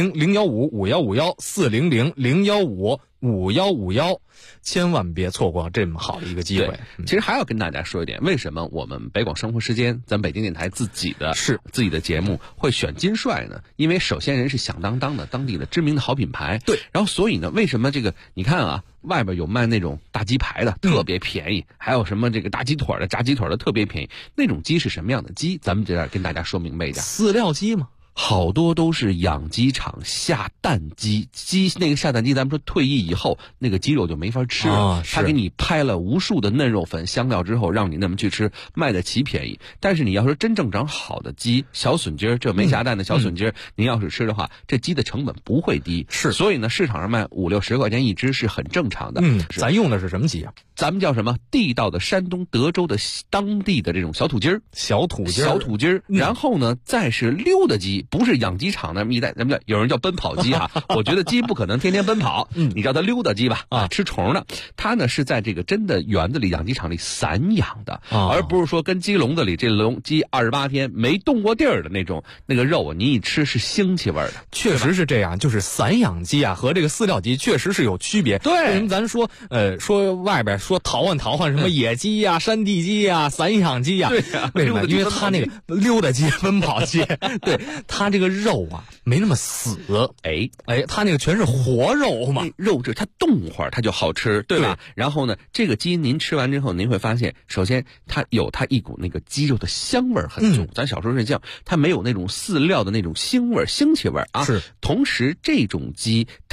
400-015-5151，400-015-5151，千万别错过这么好的一个机会。 其实还要跟大家说一点，为什么我们北广生活时间，咱北京电台自己的节目会选金帅呢？因为首先人是响当当的当地的知名的好品牌， 对。 然后所以呢，为什么这个你看啊，外边有卖那种大鸡排的，特别便宜，还有什么这个大鸡腿的、炸鸡腿的特别便宜。那种鸡是什么样的鸡？咱们这样跟大家说明白一点。 饲料鸡吗？ 好多都是养鸡场下蛋鸡，那个下蛋鸡，咱们说退役以后那个鸡肉就没法吃了，他给你拍了无数的嫩肉粉香料之后，让你那么去吃，卖得起便宜。但是你要说真正长好的鸡，小笋鸡儿，这没下蛋的小笋鸡儿，您要是吃的话，这鸡的成本不会低。所以呢，市场上卖50-60块钱一只是很正常的。 咱用的是什么鸡啊？ 咱们叫什么？地道的山东德州的当地的这种小土鸡儿，小土鸡儿。然后呢，再是溜达鸡。不是养鸡场那么一代，咱们有人叫奔跑鸡哈，我觉得鸡不可能天天奔跑，你叫它溜达鸡吧，吃虫的。它呢是在这个真的园子里、养鸡场里散养的，而不是说跟鸡笼子里这鸡28天没动过地儿的那个肉啊，你一吃是腥气味的。 确实是这样，就是散养鸡啊和这个饲料鸡确实是有区别。 对， 为什么咱说外边说淘换什么野鸡呀、山地鸡呀、散养鸡呀？ 对呀， 为什么？因为它那个溜达鸡、奔跑鸡，对它这个肉啊没那么死，它那个全是活肉嘛， 肉质它动会儿它就好吃，对吧？然后呢，这个鸡您吃完之后，您会发现，首先它有它一股那个鸡肉的香味很重，咱小时候睡觉，它没有那种饲料的那种腥气味啊。 是， 同时这种鸡它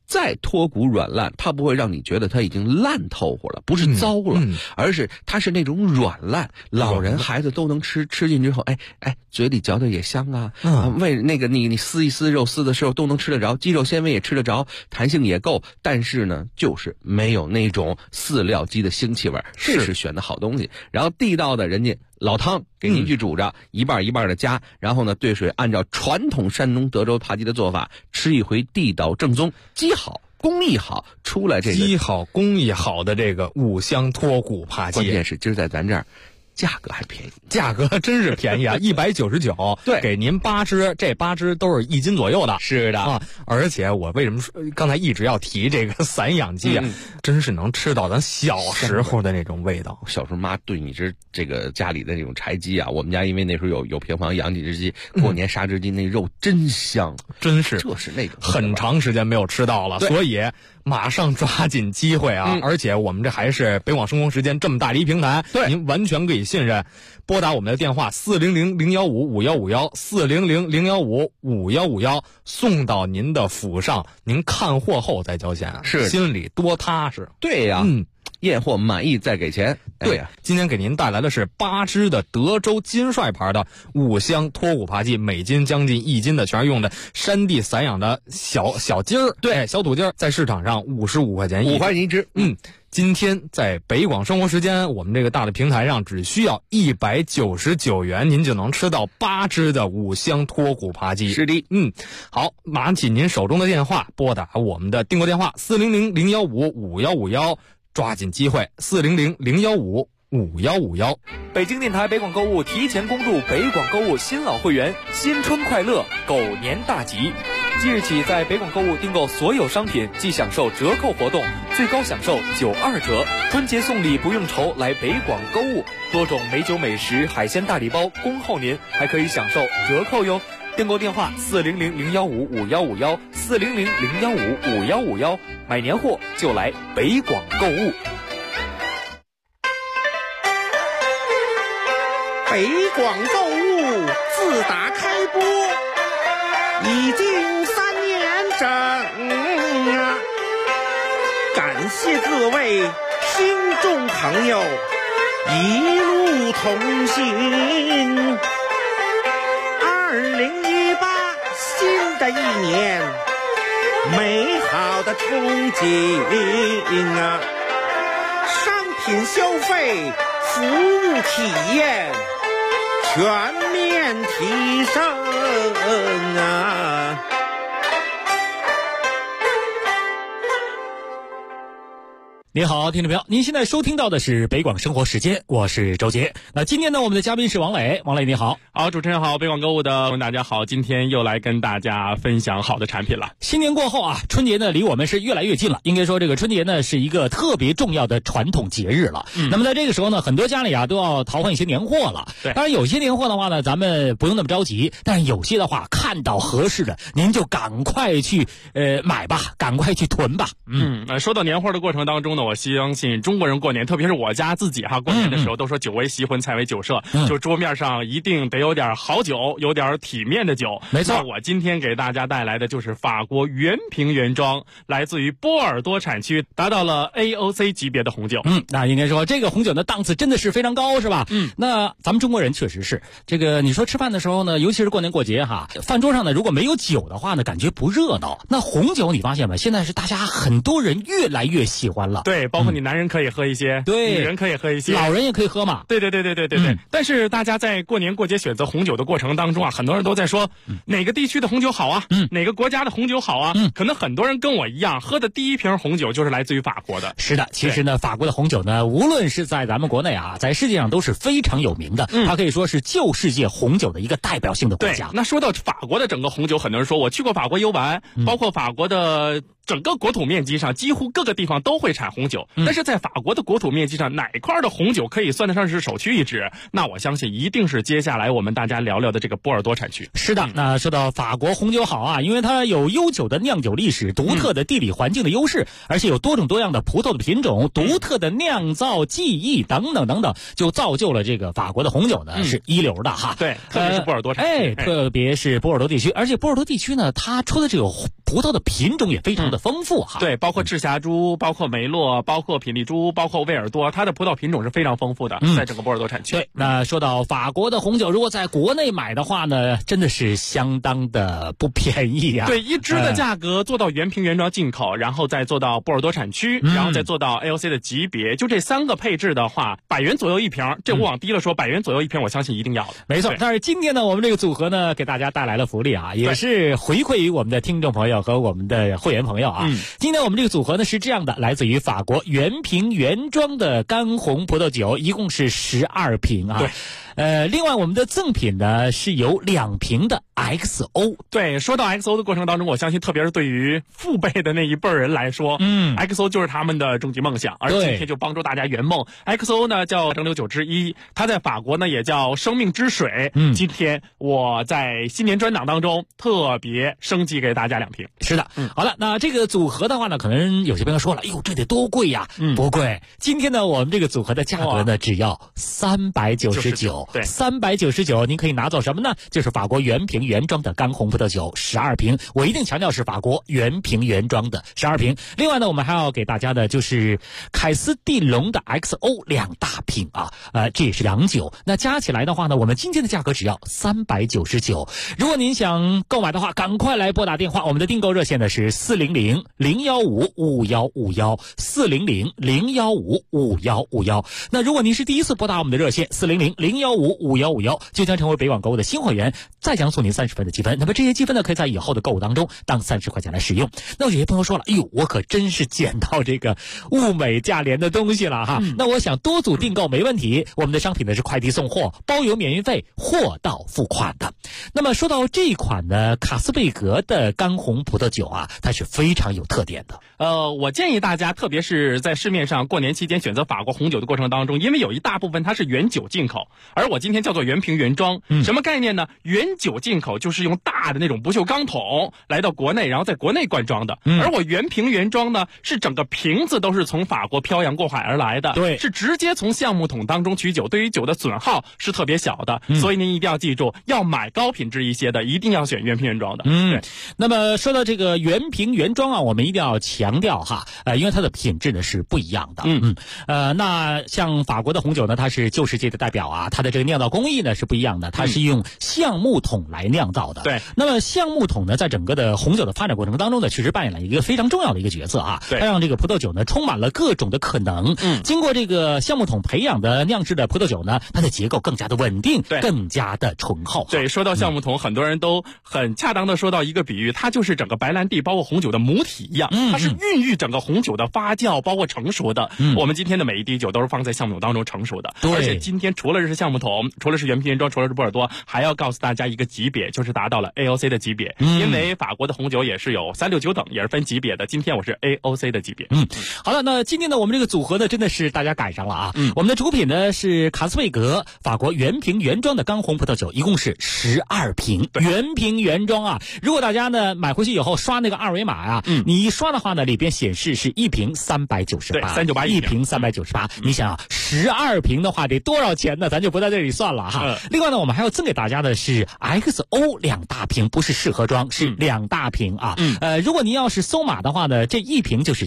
再脱骨软烂，它不会让你觉得它已经烂透乎了，不是糟了，而是它是那种软烂，老人孩子都能吃，吃进之后，嘴里嚼的也香啊，为那个你撕一撕肉丝的时候都能吃得着，肌肉纤维也吃得着，弹性也够，但是呢，就是没有那种饲料鸡的腥气味，这是选的好东西。然后地道的人家老汤给您去煮着，一半一半的加，然后呢兑水，按照传统山东德州扒鸡的做法，吃一回地道正宗，鸡好工艺好，出来这个鸡好工艺好的这个五香脱骨扒鸡， 关键是今儿在咱这儿价格还便宜， 价格真是便宜啊！199， 对， 给您8只，这8只都是1斤左右的。 是的啊，而且我为什么说刚才一直要提这个散养鸡啊？真是能吃到咱小时候的那种味道。 小时候妈炖一只这个家里的那种柴鸡啊，我们家因为那时候有平房养几只鸡，过年杀只鸡，那肉真香， 真是， 就是那种很长时间没有吃到了，所以马上抓紧机会啊！而且我们这还是北广生活时间这么大的一平台， 对， 您完全可以信任。拨打我们的电话400-015-5151，400-015-5151，送到您的府上，您看货后再交钱， 是心里多踏实。 对呀，验货满意再给钱。 对，今天给您带来的是8只的德州金帅牌的五香脱骨扒鸡，每斤将近1斤的，全是用的山地散养的小鸡儿，对，小土鸡儿，在市场上55块钱 5块钱一只。 今天在北广生活时间，我们这个大的平台上，只需要199元，您就能吃到8只的五香脱骨扒鸡。 是的， 好，拿起您手中的电话，拨打我们的订购电话400-015-5151。抓紧机会，400-015-5151。 北京电台北广购物提前恭祝北广购物新老会员新春快乐，狗年大吉！即日起，在北广购物订购所有商品，即享受折扣活动，最高享受92折。春节送礼不用愁，来北广购物，多种美酒美食、海鲜大礼包恭候您，还可以享受折扣哟。订购电话400-015-5151，400-015-5151，买年货就来北广购物。 北广购物自打开播已经3年整啊，感谢各位听众朋友一路同行。2018新的一年，美好的憧憬啊，商品消费、服务体验全面提升啊！ 您好，听众朋友，您现在收听到的是北广生活时间，我是周杰。那今天呢，我们的嘉宾是王磊。王磊你好。 好，主持人好，北广购物的朋友大家好，今天又来跟大家分享好的产品了。 新年过后啊，春节呢离我们是越来越近了。应该说这个春节呢是一个特别重要的传统节日了。那么在这个时候呢，很多家里啊都要淘换一些年货了。 对， 当然有些年货的话呢，咱们不用那么着急，但是有些的话看到合适的，您就赶快去买吧，赶快去囤吧。 说到年货的过程当中呢，我相信中国人过年，特别是我家自己过年的时候都说酒为喜婚，菜为酒色，就桌面上一定得有点好酒，有点体面的酒。 没错， 那我今天给大家带来的就是法国原瓶原装，来自于波尔多产区，达到了 AOC 级别的红酒。 那应该说这个红酒的档次真的是非常高，是吧？那咱们中国人确实是这个，你说吃饭的时候呢，尤其是过年过节饭桌上呢如果没有酒的话呢，感觉不热闹。那红酒你发现没？现在是大家很多人越来越喜欢了。 对，包括你男人可以喝一些， 对， 女人可以喝一些， 老人也可以喝嘛。 对。但是大家在过年过节选择红酒的过程当中很多人都在说哪个地区的红酒好啊，哪个国家的红酒好啊。可能很多人跟我一样，喝的第一瓶红酒就是来自于法国的。 是的，其实呢，法国的红酒呢，无论是在咱们国内在世界上都是非常有名的。它可以说是旧世界红酒的一个代表性的国家。 那说到法国的整个红酒，很多人说我去过法国游玩，包括法国的整个国土面积上几乎各个地方都会产红酒，但是在法国的国土面积上哪一块的红酒可以算得上是首屈一指？那我相信一定是接下来我们大家聊聊的这个波尔多产区。 是的，那说到法国红酒好因为它有悠久的酿酒历史、独特的地理环境的优势，而且有多种多样的葡萄的品种、独特的酿造技艺等等等等，就造就了这个法国的红酒呢是一流的对，特别是波尔多产区。 特别是波尔多地区，而且波尔多地区呢，它出的这个葡萄的品种也非常的丰富哈。 对，包括赤霞珠，包括梅洛，包括品丽珠，包括威尔多，它的葡萄品种是非常丰富的，在整个波尔多产区。 对，那说到法国的红酒，如果在国内买的话呢，真的是相当的不便宜啊。 对，一支的价格做到原瓶原装进口，然后再做到波尔多产区，然后再做到 AOC 的级别，就这3个配置的话，100元左右一瓶，这我往低了说，100元左右一瓶，我相信一定要的。 没错。但是今天呢，我们这个组合呢，给大家带来了福利啊，也是回馈于我们的听众朋友和我们的会员朋友啊。今天我们这个组合呢是这样的，来自于法国原瓶原装的干红葡萄酒，一共是12瓶啊。对，另外我们的赠品呢是有2瓶的 XO。 对，说到 XO 的过程当中，我相信特别是对于父辈的那一辈人来说，XO 就是他们的终极梦想，而今天就帮助大家圆梦。XO 呢叫蒸馏酒之一，它在法国呢也叫生命之水。今天我在新年专档当中特别升级给大家2瓶。 是的，好了，那这个组合的话呢，可能有些朋友说了，哎呦，这得多贵呀？不贵。今天呢，我们这个组合的价格呢，只要399。对，399，您可以拿走什么呢？就是法国原瓶原装的干红葡萄酒12瓶，我一定强调是法国原瓶原装的12瓶。另外呢，我们还要给大家的就是凯斯蒂隆的 XO 2大瓶啊，这也是洋酒。那加起来的话呢，我们今天的价格只要399。如果您想购买的话，赶快来拨打电话，我们的订购热线呢是400-015-5151，400-015-5151。那如果您是第一次拨打我们的热线400-015-5151，就将成为北广购物的新会员，再将送您30分的积分。那么这些积分呢，可以在以后的购物当中当30块钱来使用。那有些朋友说了，哎呦，我可真是捡到这个物美价廉的东西了哈。那我想多组订购没问题，我们的商品呢是快递送货，包邮免运费，货到付款的。那么说到这一款呢，卡斯贝格的干红葡萄酒啊，它是非常有特点的。 我建议大家，特别是在市面上过年期间选择法国红酒的过程当中，因为有一大部分它是原酒进口，而我今天叫做原瓶原装。什么概念呢？原酒进口就是用大的那种不锈钢桶来到国内，然后在国内灌装的。而我原瓶原装呢，是整个瓶子都是从法国漂洋过海而来的，对，是直接从橡木桶当中取酒，对于酒的损耗是特别小的。所以您一定要记住，要买高品质一些的，一定要选原瓶原装的。对。 那么说到这个原瓶原装啊，我们一定要强调哈，因为它的品质呢是不一样的。那像法国的红酒呢，它是旧世界的代表啊，它的这个酿造工艺呢是不一样的，它是用橡木桶来酿造的。对。那么橡木桶呢，在整个的红酒的发展过程当中呢，确实扮演了一个非常重要的一个角色啊。对。它让这个葡萄酒呢充满了各种的可能。经过这个橡木桶培养的酿制的葡萄酒呢，它的结构更加的稳定，更加的醇厚。 对，说到橡木桶，很多人都很恰当的说到一个比喻，它就是整个白兰地包括红酒的母体一样，它是孕育整个红酒的发酵包括成熟的。我们今天的每一滴酒都是放在橡木桶当中成熟的。而且今天除了是橡木桶，除了是原瓶原装，除了是波尔多，还要告诉大家一个级别，就是达到了 AOC 的级别。因为法国的红酒也是有3、6、9等，也是分级别的。今天我是 AOC 的级别。 好了，那今天呢，我们这个组合呢，真的是大家赶上了啊。我们的主品呢是卡斯贝格法国原瓶原装的干红葡萄酒，一共是12瓶，原瓶原装啊。如果大家呢买回去以后刷那个二维码啊，你一刷的话呢，里边显示是1瓶398，对，398一瓶398。你想啊，12瓶的话得多少钱呢？咱就不在这里算了哈。另外呢，我们还要赠给大家的是 XO 2大瓶，不是试盒装，是2大瓶啊。如果您要是搜码的话呢，这一瓶就是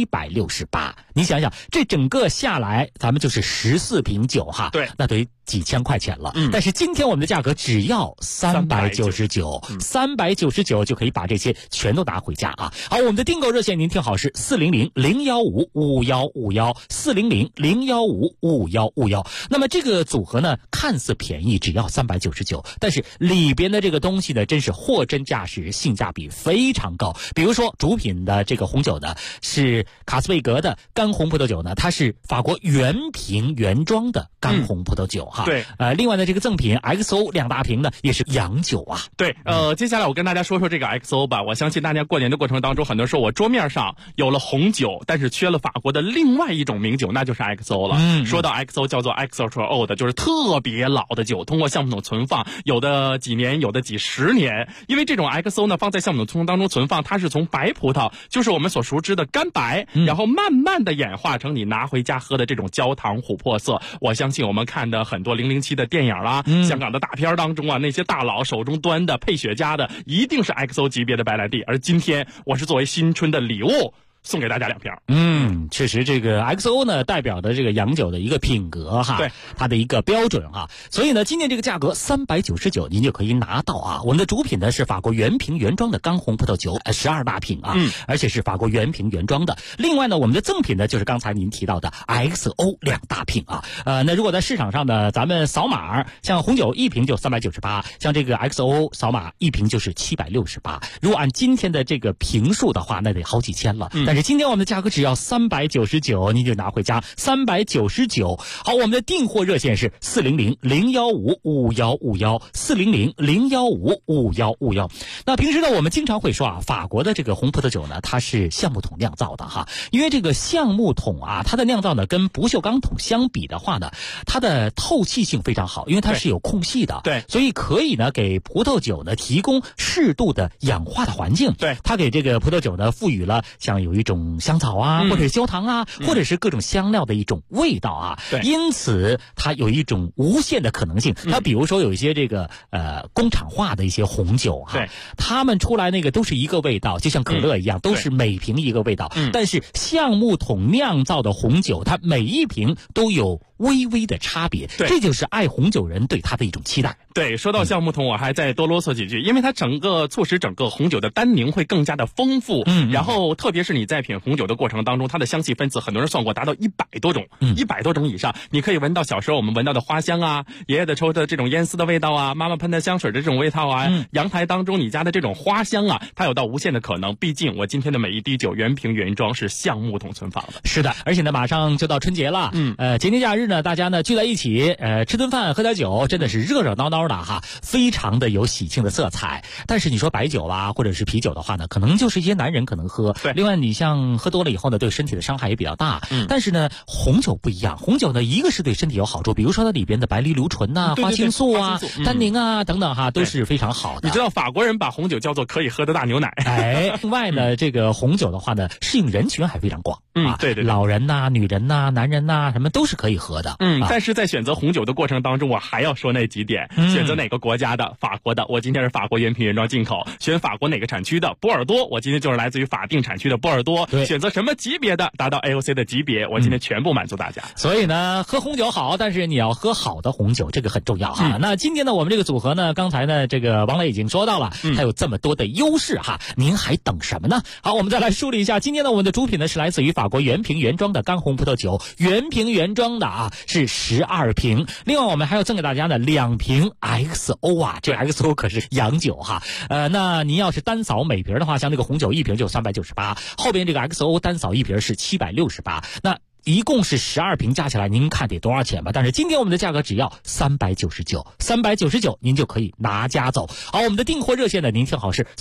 768。你想想，这整个下来，咱们就是14瓶酒哈。对，那得几千块钱了。但是今天我们的价格只要399，399就可以把这些全都拿回家啊。好，我们的订购热线您听好是400-015-5151，400-015-5151。那么这个组合呢，看似便宜，只要399，但是里边的这个东西呢，真是货真价实，性价比非常高。比如说主品的这个红酒呢，是卡斯贝格的干红葡萄酒呢，它是法国原瓶原装的干红葡萄酒哈。对。另外呢，这个赠品 XO 2大瓶呢，也是洋酒啊。 对。接下来我跟大家说说这个 XO 吧。我相信大家过年的过程当中，很多时候我桌面上有了红酒，但是缺了法国的另外一种名酒，那就是 XO 了。说到 XO 叫做 Extra Old， 就是特别老的酒，通过橡木桶存放，有的几年，有的几10年。因为这种 XO 呢，放在橡木桶当中存放，它是从白葡萄，就是我们所熟知的干白，然后慢慢的演化成你拿回家喝的这种焦糖琥珀色。我相信我们看的很多007的电影啦，香港的大片当中啊，那些大佬手中端的配雪茄的一定是 XO 级别的白兰地。而今天我是作为新春的礼物送给大家2瓶。 确实这个 XO 呢代表的这个洋酒的一个品格哈， 对， 它的一个标准哈。所以呢，今年这个价格399您就可以拿到啊。我们的主品呢是法国原瓶原装的干红葡萄酒，12大瓶啊，而且是法国原瓶原装的。另外呢，我们的赠品呢就是刚才您提到的 XO 2大瓶啊。那如果在市场上呢，咱们扫码，像红酒1瓶就398，像这个 XO 扫码1瓶就是768。如果按今天的这个瓶数的话，那得好几千了。但是今天我们的价格只要399，您就拿回家399。好，我们的订货热线是400-015-5151，400-015-5151。那平时呢，我们经常会说啊，法国的这个红葡萄酒呢，它是橡木桶酿造的哈，因为这个橡木桶啊，它的酿造呢跟不锈钢桶相比的话呢，它的透气性非常好，因为它是有空隙的， 对， 所以可以呢给葡萄酒呢提供适度的氧化的环境， 对， 它给这个葡萄酒呢赋予了像有一种香草啊，或者是焦糖啊，或者是各种香料的一种味道啊， 对， 因此它有一种无限的可能性。它比如说有一些这个工厂化的一些红酒哈， 对， 他们出来那个都是一个味道，就像可乐一样，都是每瓶一个味道。但是橡木桶酿造的红酒，它每一瓶都有微微的差别，这就是爱红酒人对它的一种期待。 对，说到橡木桶，我还再多啰嗦几句，因为它促使整个红酒的单宁会更加的丰富，然后特别是你在品红酒的过程当中，它的香气分子很多人算过达到100多种，100多种以上，你可以闻到小时候我们闻到的花香啊，爷爷的抽的这种烟丝的味道啊，妈妈喷的香水的这种味道啊，阳台当中你家的这种花香啊，它有到无限的可能。毕竟我今天的每一滴酒原瓶原装是橡木桶存放的。 是的，而且呢，马上就到春节了，节假日呢，大家呢聚在一起，吃顿饭，喝点酒，真的是热热闹闹的哈，非常的有喜庆的色彩。但是你说白酒啊，或者是啤酒的话呢，可能就是一些男人可能喝。 对， 另外你像喝多了以后呢，对身体的伤害也比较大。但是呢，红酒不一样，红酒呢，一个是对身体有好处，比如说它里边的白藜芦醇呐、花青素啊、单宁啊等等哈，都是非常好的。 你知道法国人把红酒叫做可以喝的大牛奶。 另外呢，这个红酒的话呢，适应人群还非常广。 对， 老人呐、女人呐、男人呐，什么都是可以喝的。 但是在选择红酒的过程当中，我还要说那几点。选择哪个国家的，法国的，我今天是法国原瓶原装进口；选法国哪个产区的，波尔多，我今天就是来自于法定产区的波尔多。选择什么级别的，达到 AOC 的级别，我今天全部满足大家。 所以呢，喝红酒好，但是你要喝好的红酒，这个很重要哈。那今天呢，我们这个组合呢，刚才呢，这个王磊已经说到了，它有这么多的优势哈，您还等什么呢？好，我们再来梳理一下，今天呢，我们的主品呢是来自于法国原瓶原装的干红葡萄酒，原瓶原装的啊，是12瓶。另外我们还要赠给大家呢2瓶 XO 啊，这 XO 可是洋酒哈。那您要是单扫每瓶的话，像这个红酒1瓶就398，后边这个 XO 单扫1瓶是768。那一共是12瓶，加起来您看得多少钱吧？但是今天我们的价格只要399，您就可以拿家走。好，我们的订货热线呢，您听好是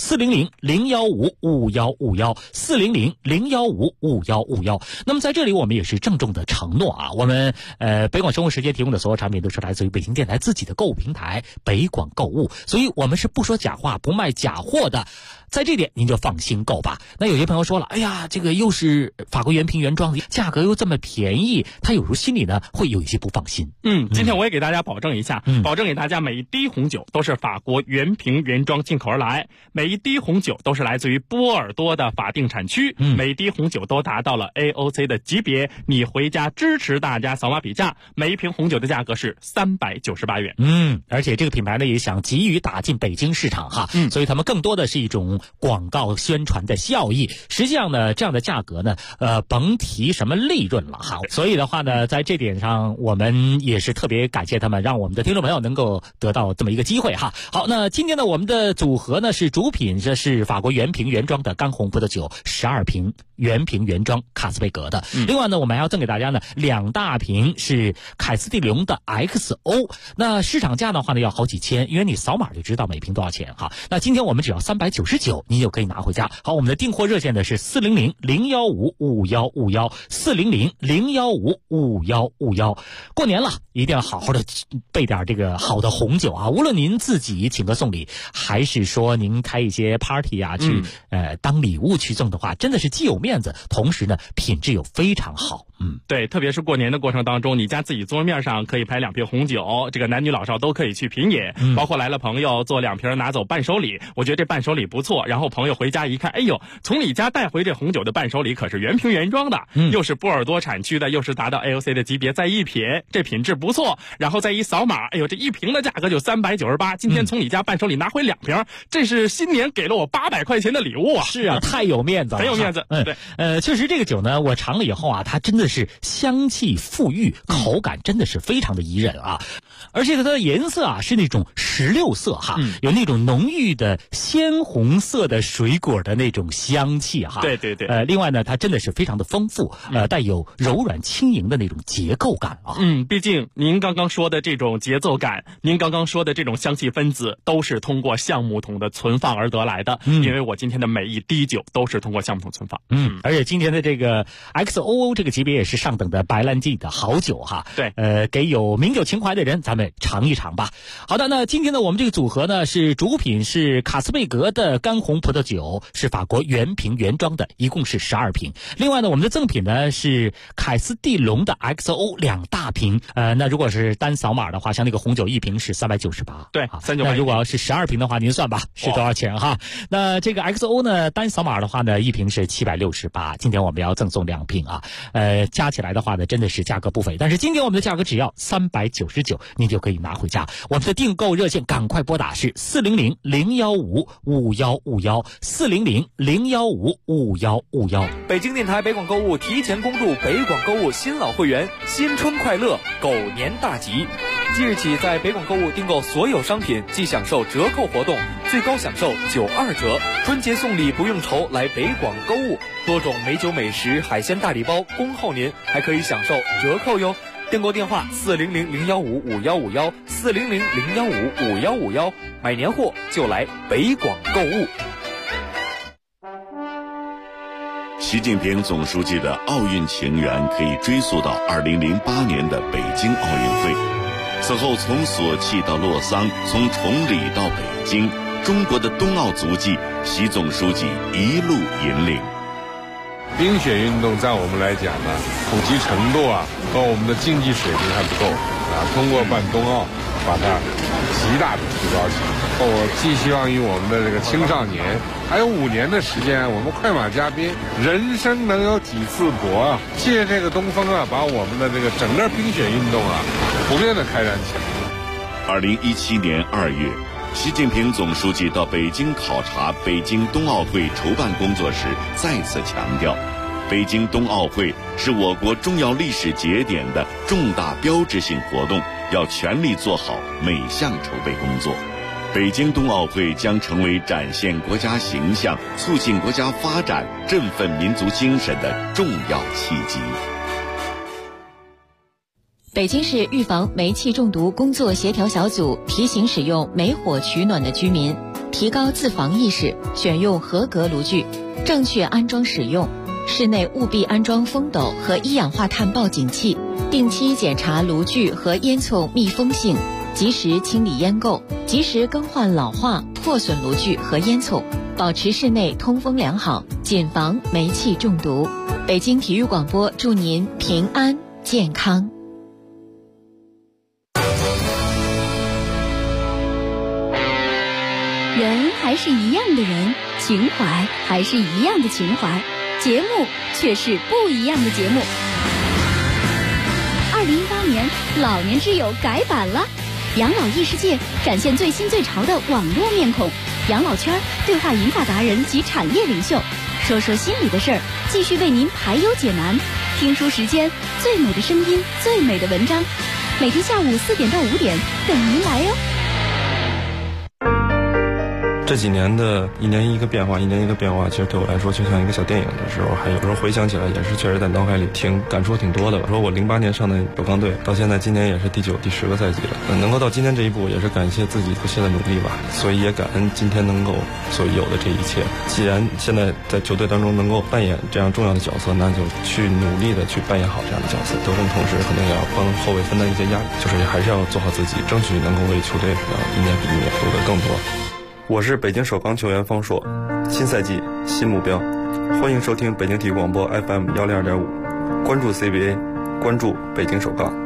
400-015-5151，400-015-5151。那么在这里我们也是郑重的承诺啊，我们北广生活时间提供的所有产品都是来自于北京电台自己的购物平台北广购物，所以我们是不说假话、不卖假货的。在这点您就放心购吧。那有些朋友说了，哎呀，这个又是法国原瓶原装的，价格又这么便宜，他有时候心里呢会有一些不放心。 今天我也给大家保证一下，保证给大家每一滴红酒都是法国原瓶原装进口而来，每一滴红酒都是来自于波尔多的法定产区，每一滴红酒都达到了 AOC 的级别。你回家支持大家扫码比价，每一瓶红酒的价格是398元。 而且这个品牌呢也想急于打进北京市场哈，所以他们更多的是一种广告宣传的效益。实际上呢，这样的价格呢，甭提什么利润了哈。所以的话呢，在这点上我们也是特别感谢他们，让我们的听众朋友能够得到这么一个机会哈。好，那今天呢，我们的组合呢是主品，这是法国原瓶原装的干红葡萄酒12瓶，原瓶原装卡斯贝格的。另外呢，我们还要赠给大家呢2大瓶是凯斯蒂龙的 XO， 那市场价的话呢要好几千，因为你扫码就知道每瓶多少钱哈。那今天我们只要399，您就可以拿回家。好，我们的订货热线呢是400-015-5151，400-015-5151， 0400155151。过年了，一定要好好的备点这个好的红酒啊！无论您自己请客送礼，还是说您开一些 party 啊，去当礼物去赠的话，真的是既有面子，同时呢品质又非常好。 对，特别是过年的过程当中，你家自己桌面上可以摆2瓶红酒，这个男女老少都可以去品饮，包括来了朋友做2瓶拿走伴手礼，我觉得这伴手礼不错。然后朋友回家一看，哎呦，从你家带回这红酒的伴手礼可是原瓶原装的，又是波尔多产区的，又是达到 AOC 的级别，再一品，这品质不错。然后再一扫码，哎呦，这1瓶的价格就398，今天从你家伴手礼拿回2瓶，这是新年给了我800块钱的礼物啊！ 是啊，太有面子了， 很有面子。对， 确实这个酒呢，我尝了以后啊，它真的是香气馥郁，口感真的是非常的宜人啊。而且它的颜色啊是那种16色哈，有那种浓郁的鲜红色的水果的那种香气哈。 对对对。 另外呢，它真的是非常的丰富，带有柔软轻盈的那种结构感啊。 毕竟您刚刚说的这种节奏感，您刚刚说的这种香气分子，都是通过橡木桶的存放而得来的。因为我今天的每一滴酒都是通过橡木桶存放。 而且今天的这个 XOO 这个级别也是上等的白兰地的好酒哈。 对， 给有名酒情怀的人，咱们尝一尝吧。好的，那今天呢，我们这个组合呢是主品是卡斯贝格的干红葡萄酒，是法国原瓶原装的，一共是12瓶。另外呢，我们的赠品呢是凯斯蒂龙的 XO 2大瓶。那如果是单扫码的话，像那个红酒1瓶是398。 对，398。 那如果要是12瓶的话，您算吧是多少钱哈？那这个 XO 呢，单扫码的话呢，1瓶是768。今天我们要赠送2瓶啊，加起来的话呢，真的是价格不菲。但是今天我们的价格只要399，您就可以拿回家。我们的订购热线赶快拨打是400-015-5151，400-015-5151。 北京电台北广购物提前恭祝北广购物新老会员新春快乐，狗年大吉！即日起，在北广购物订购所有商品即享受折扣活动，最高享受92折。春节送礼不用愁，来北广购物，多种美酒美食、海鲜大礼包恭候您，还可以享受折扣哟。订购电话400-015-5151，400-015-5151，买年货就来北广购物。 习近平总书记的奥运情缘可以追溯到2008年的北京奥运会。此后从索契到洛桑，从崇礼到北京，中国的冬奥足迹，习总书记一路引领。 冰雪运动在我们来讲呢，普及程度和我们的竞技水平还不够通过办冬奥，把它极大的提高起来。我寄希望于我们的这个青少年，还有5年的时间，我们快马加鞭，人生能有几次搏借这个东风把我们的这个整个冰雪运动普遍的开展起来。 2017年2月，习近平总书记到北京考察北京冬奥会筹办工作时，再次强调，北京冬奥会是我国重要历史节点的重大标志性活动，要全力做好每项筹备工作。北京冬奥会将成为展现国家形象、促进国家发展、振奋民族精神的重要契机。 北京市预防煤气中毒工作协调小组提醒使用煤火取暖的居民提高自防意识，选用合格炉具，正确安装使用。室内务必安装风斗和一氧化碳报警器，定期检查炉具和烟囱密封性，及时清理烟垢，及时更换老化、破损炉具和烟囱，保持室内通风良好，谨防煤气中毒。北京体育广播祝您平安健康。 人还是一样的人，情怀还是一样的情怀，节目却是不一样的节目。2018年老年之友改版了，养老异世界展现最新最潮的网络面孔，养老圈对话银发达人及产业领袖，说说心里的事儿，继续为您排忧解难。听书时间，最美的声音，最美的文章，每天下午4点到5点等您来哟。 这几年的一年一个变化，其实对我来说就像一个小电影的时候，还有时候回想起来也是确实在脑海里感触挺多的吧。说我08年上的首钢队，到现在今年也是第9、第10个赛季了，能够到今天这一步，也是感谢自己不懈的努力吧。所以也感恩今天能够所有的这一切。既然现在在球队当中能够扮演这样重要的角色，那就去努力的去扮演好这样的角色。得分同时肯定也要帮后卫分担一些压力，就是还是要做好自己，争取能够为球队一年比一年做得更多。我是北京首钢球员方硕，新赛季新目标，欢迎收听北京体育广播 FM 102.5，关注 CBA， 关注北京首钢。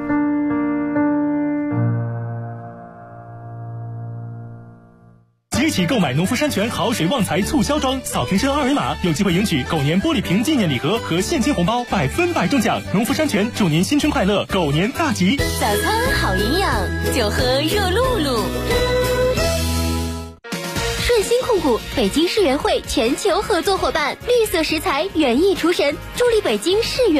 即日起购买农夫山泉好水旺财促销装，扫瓶身2维码，有机会赢取狗年玻璃瓶纪念礼盒和现金红包，100%中奖。农夫山泉祝您新春快乐，狗年大吉！ 早餐好营养，就喝热露露。顺鑫控股北京世园会全球合作伙伴，绿色食材园艺厨神，助力北京世园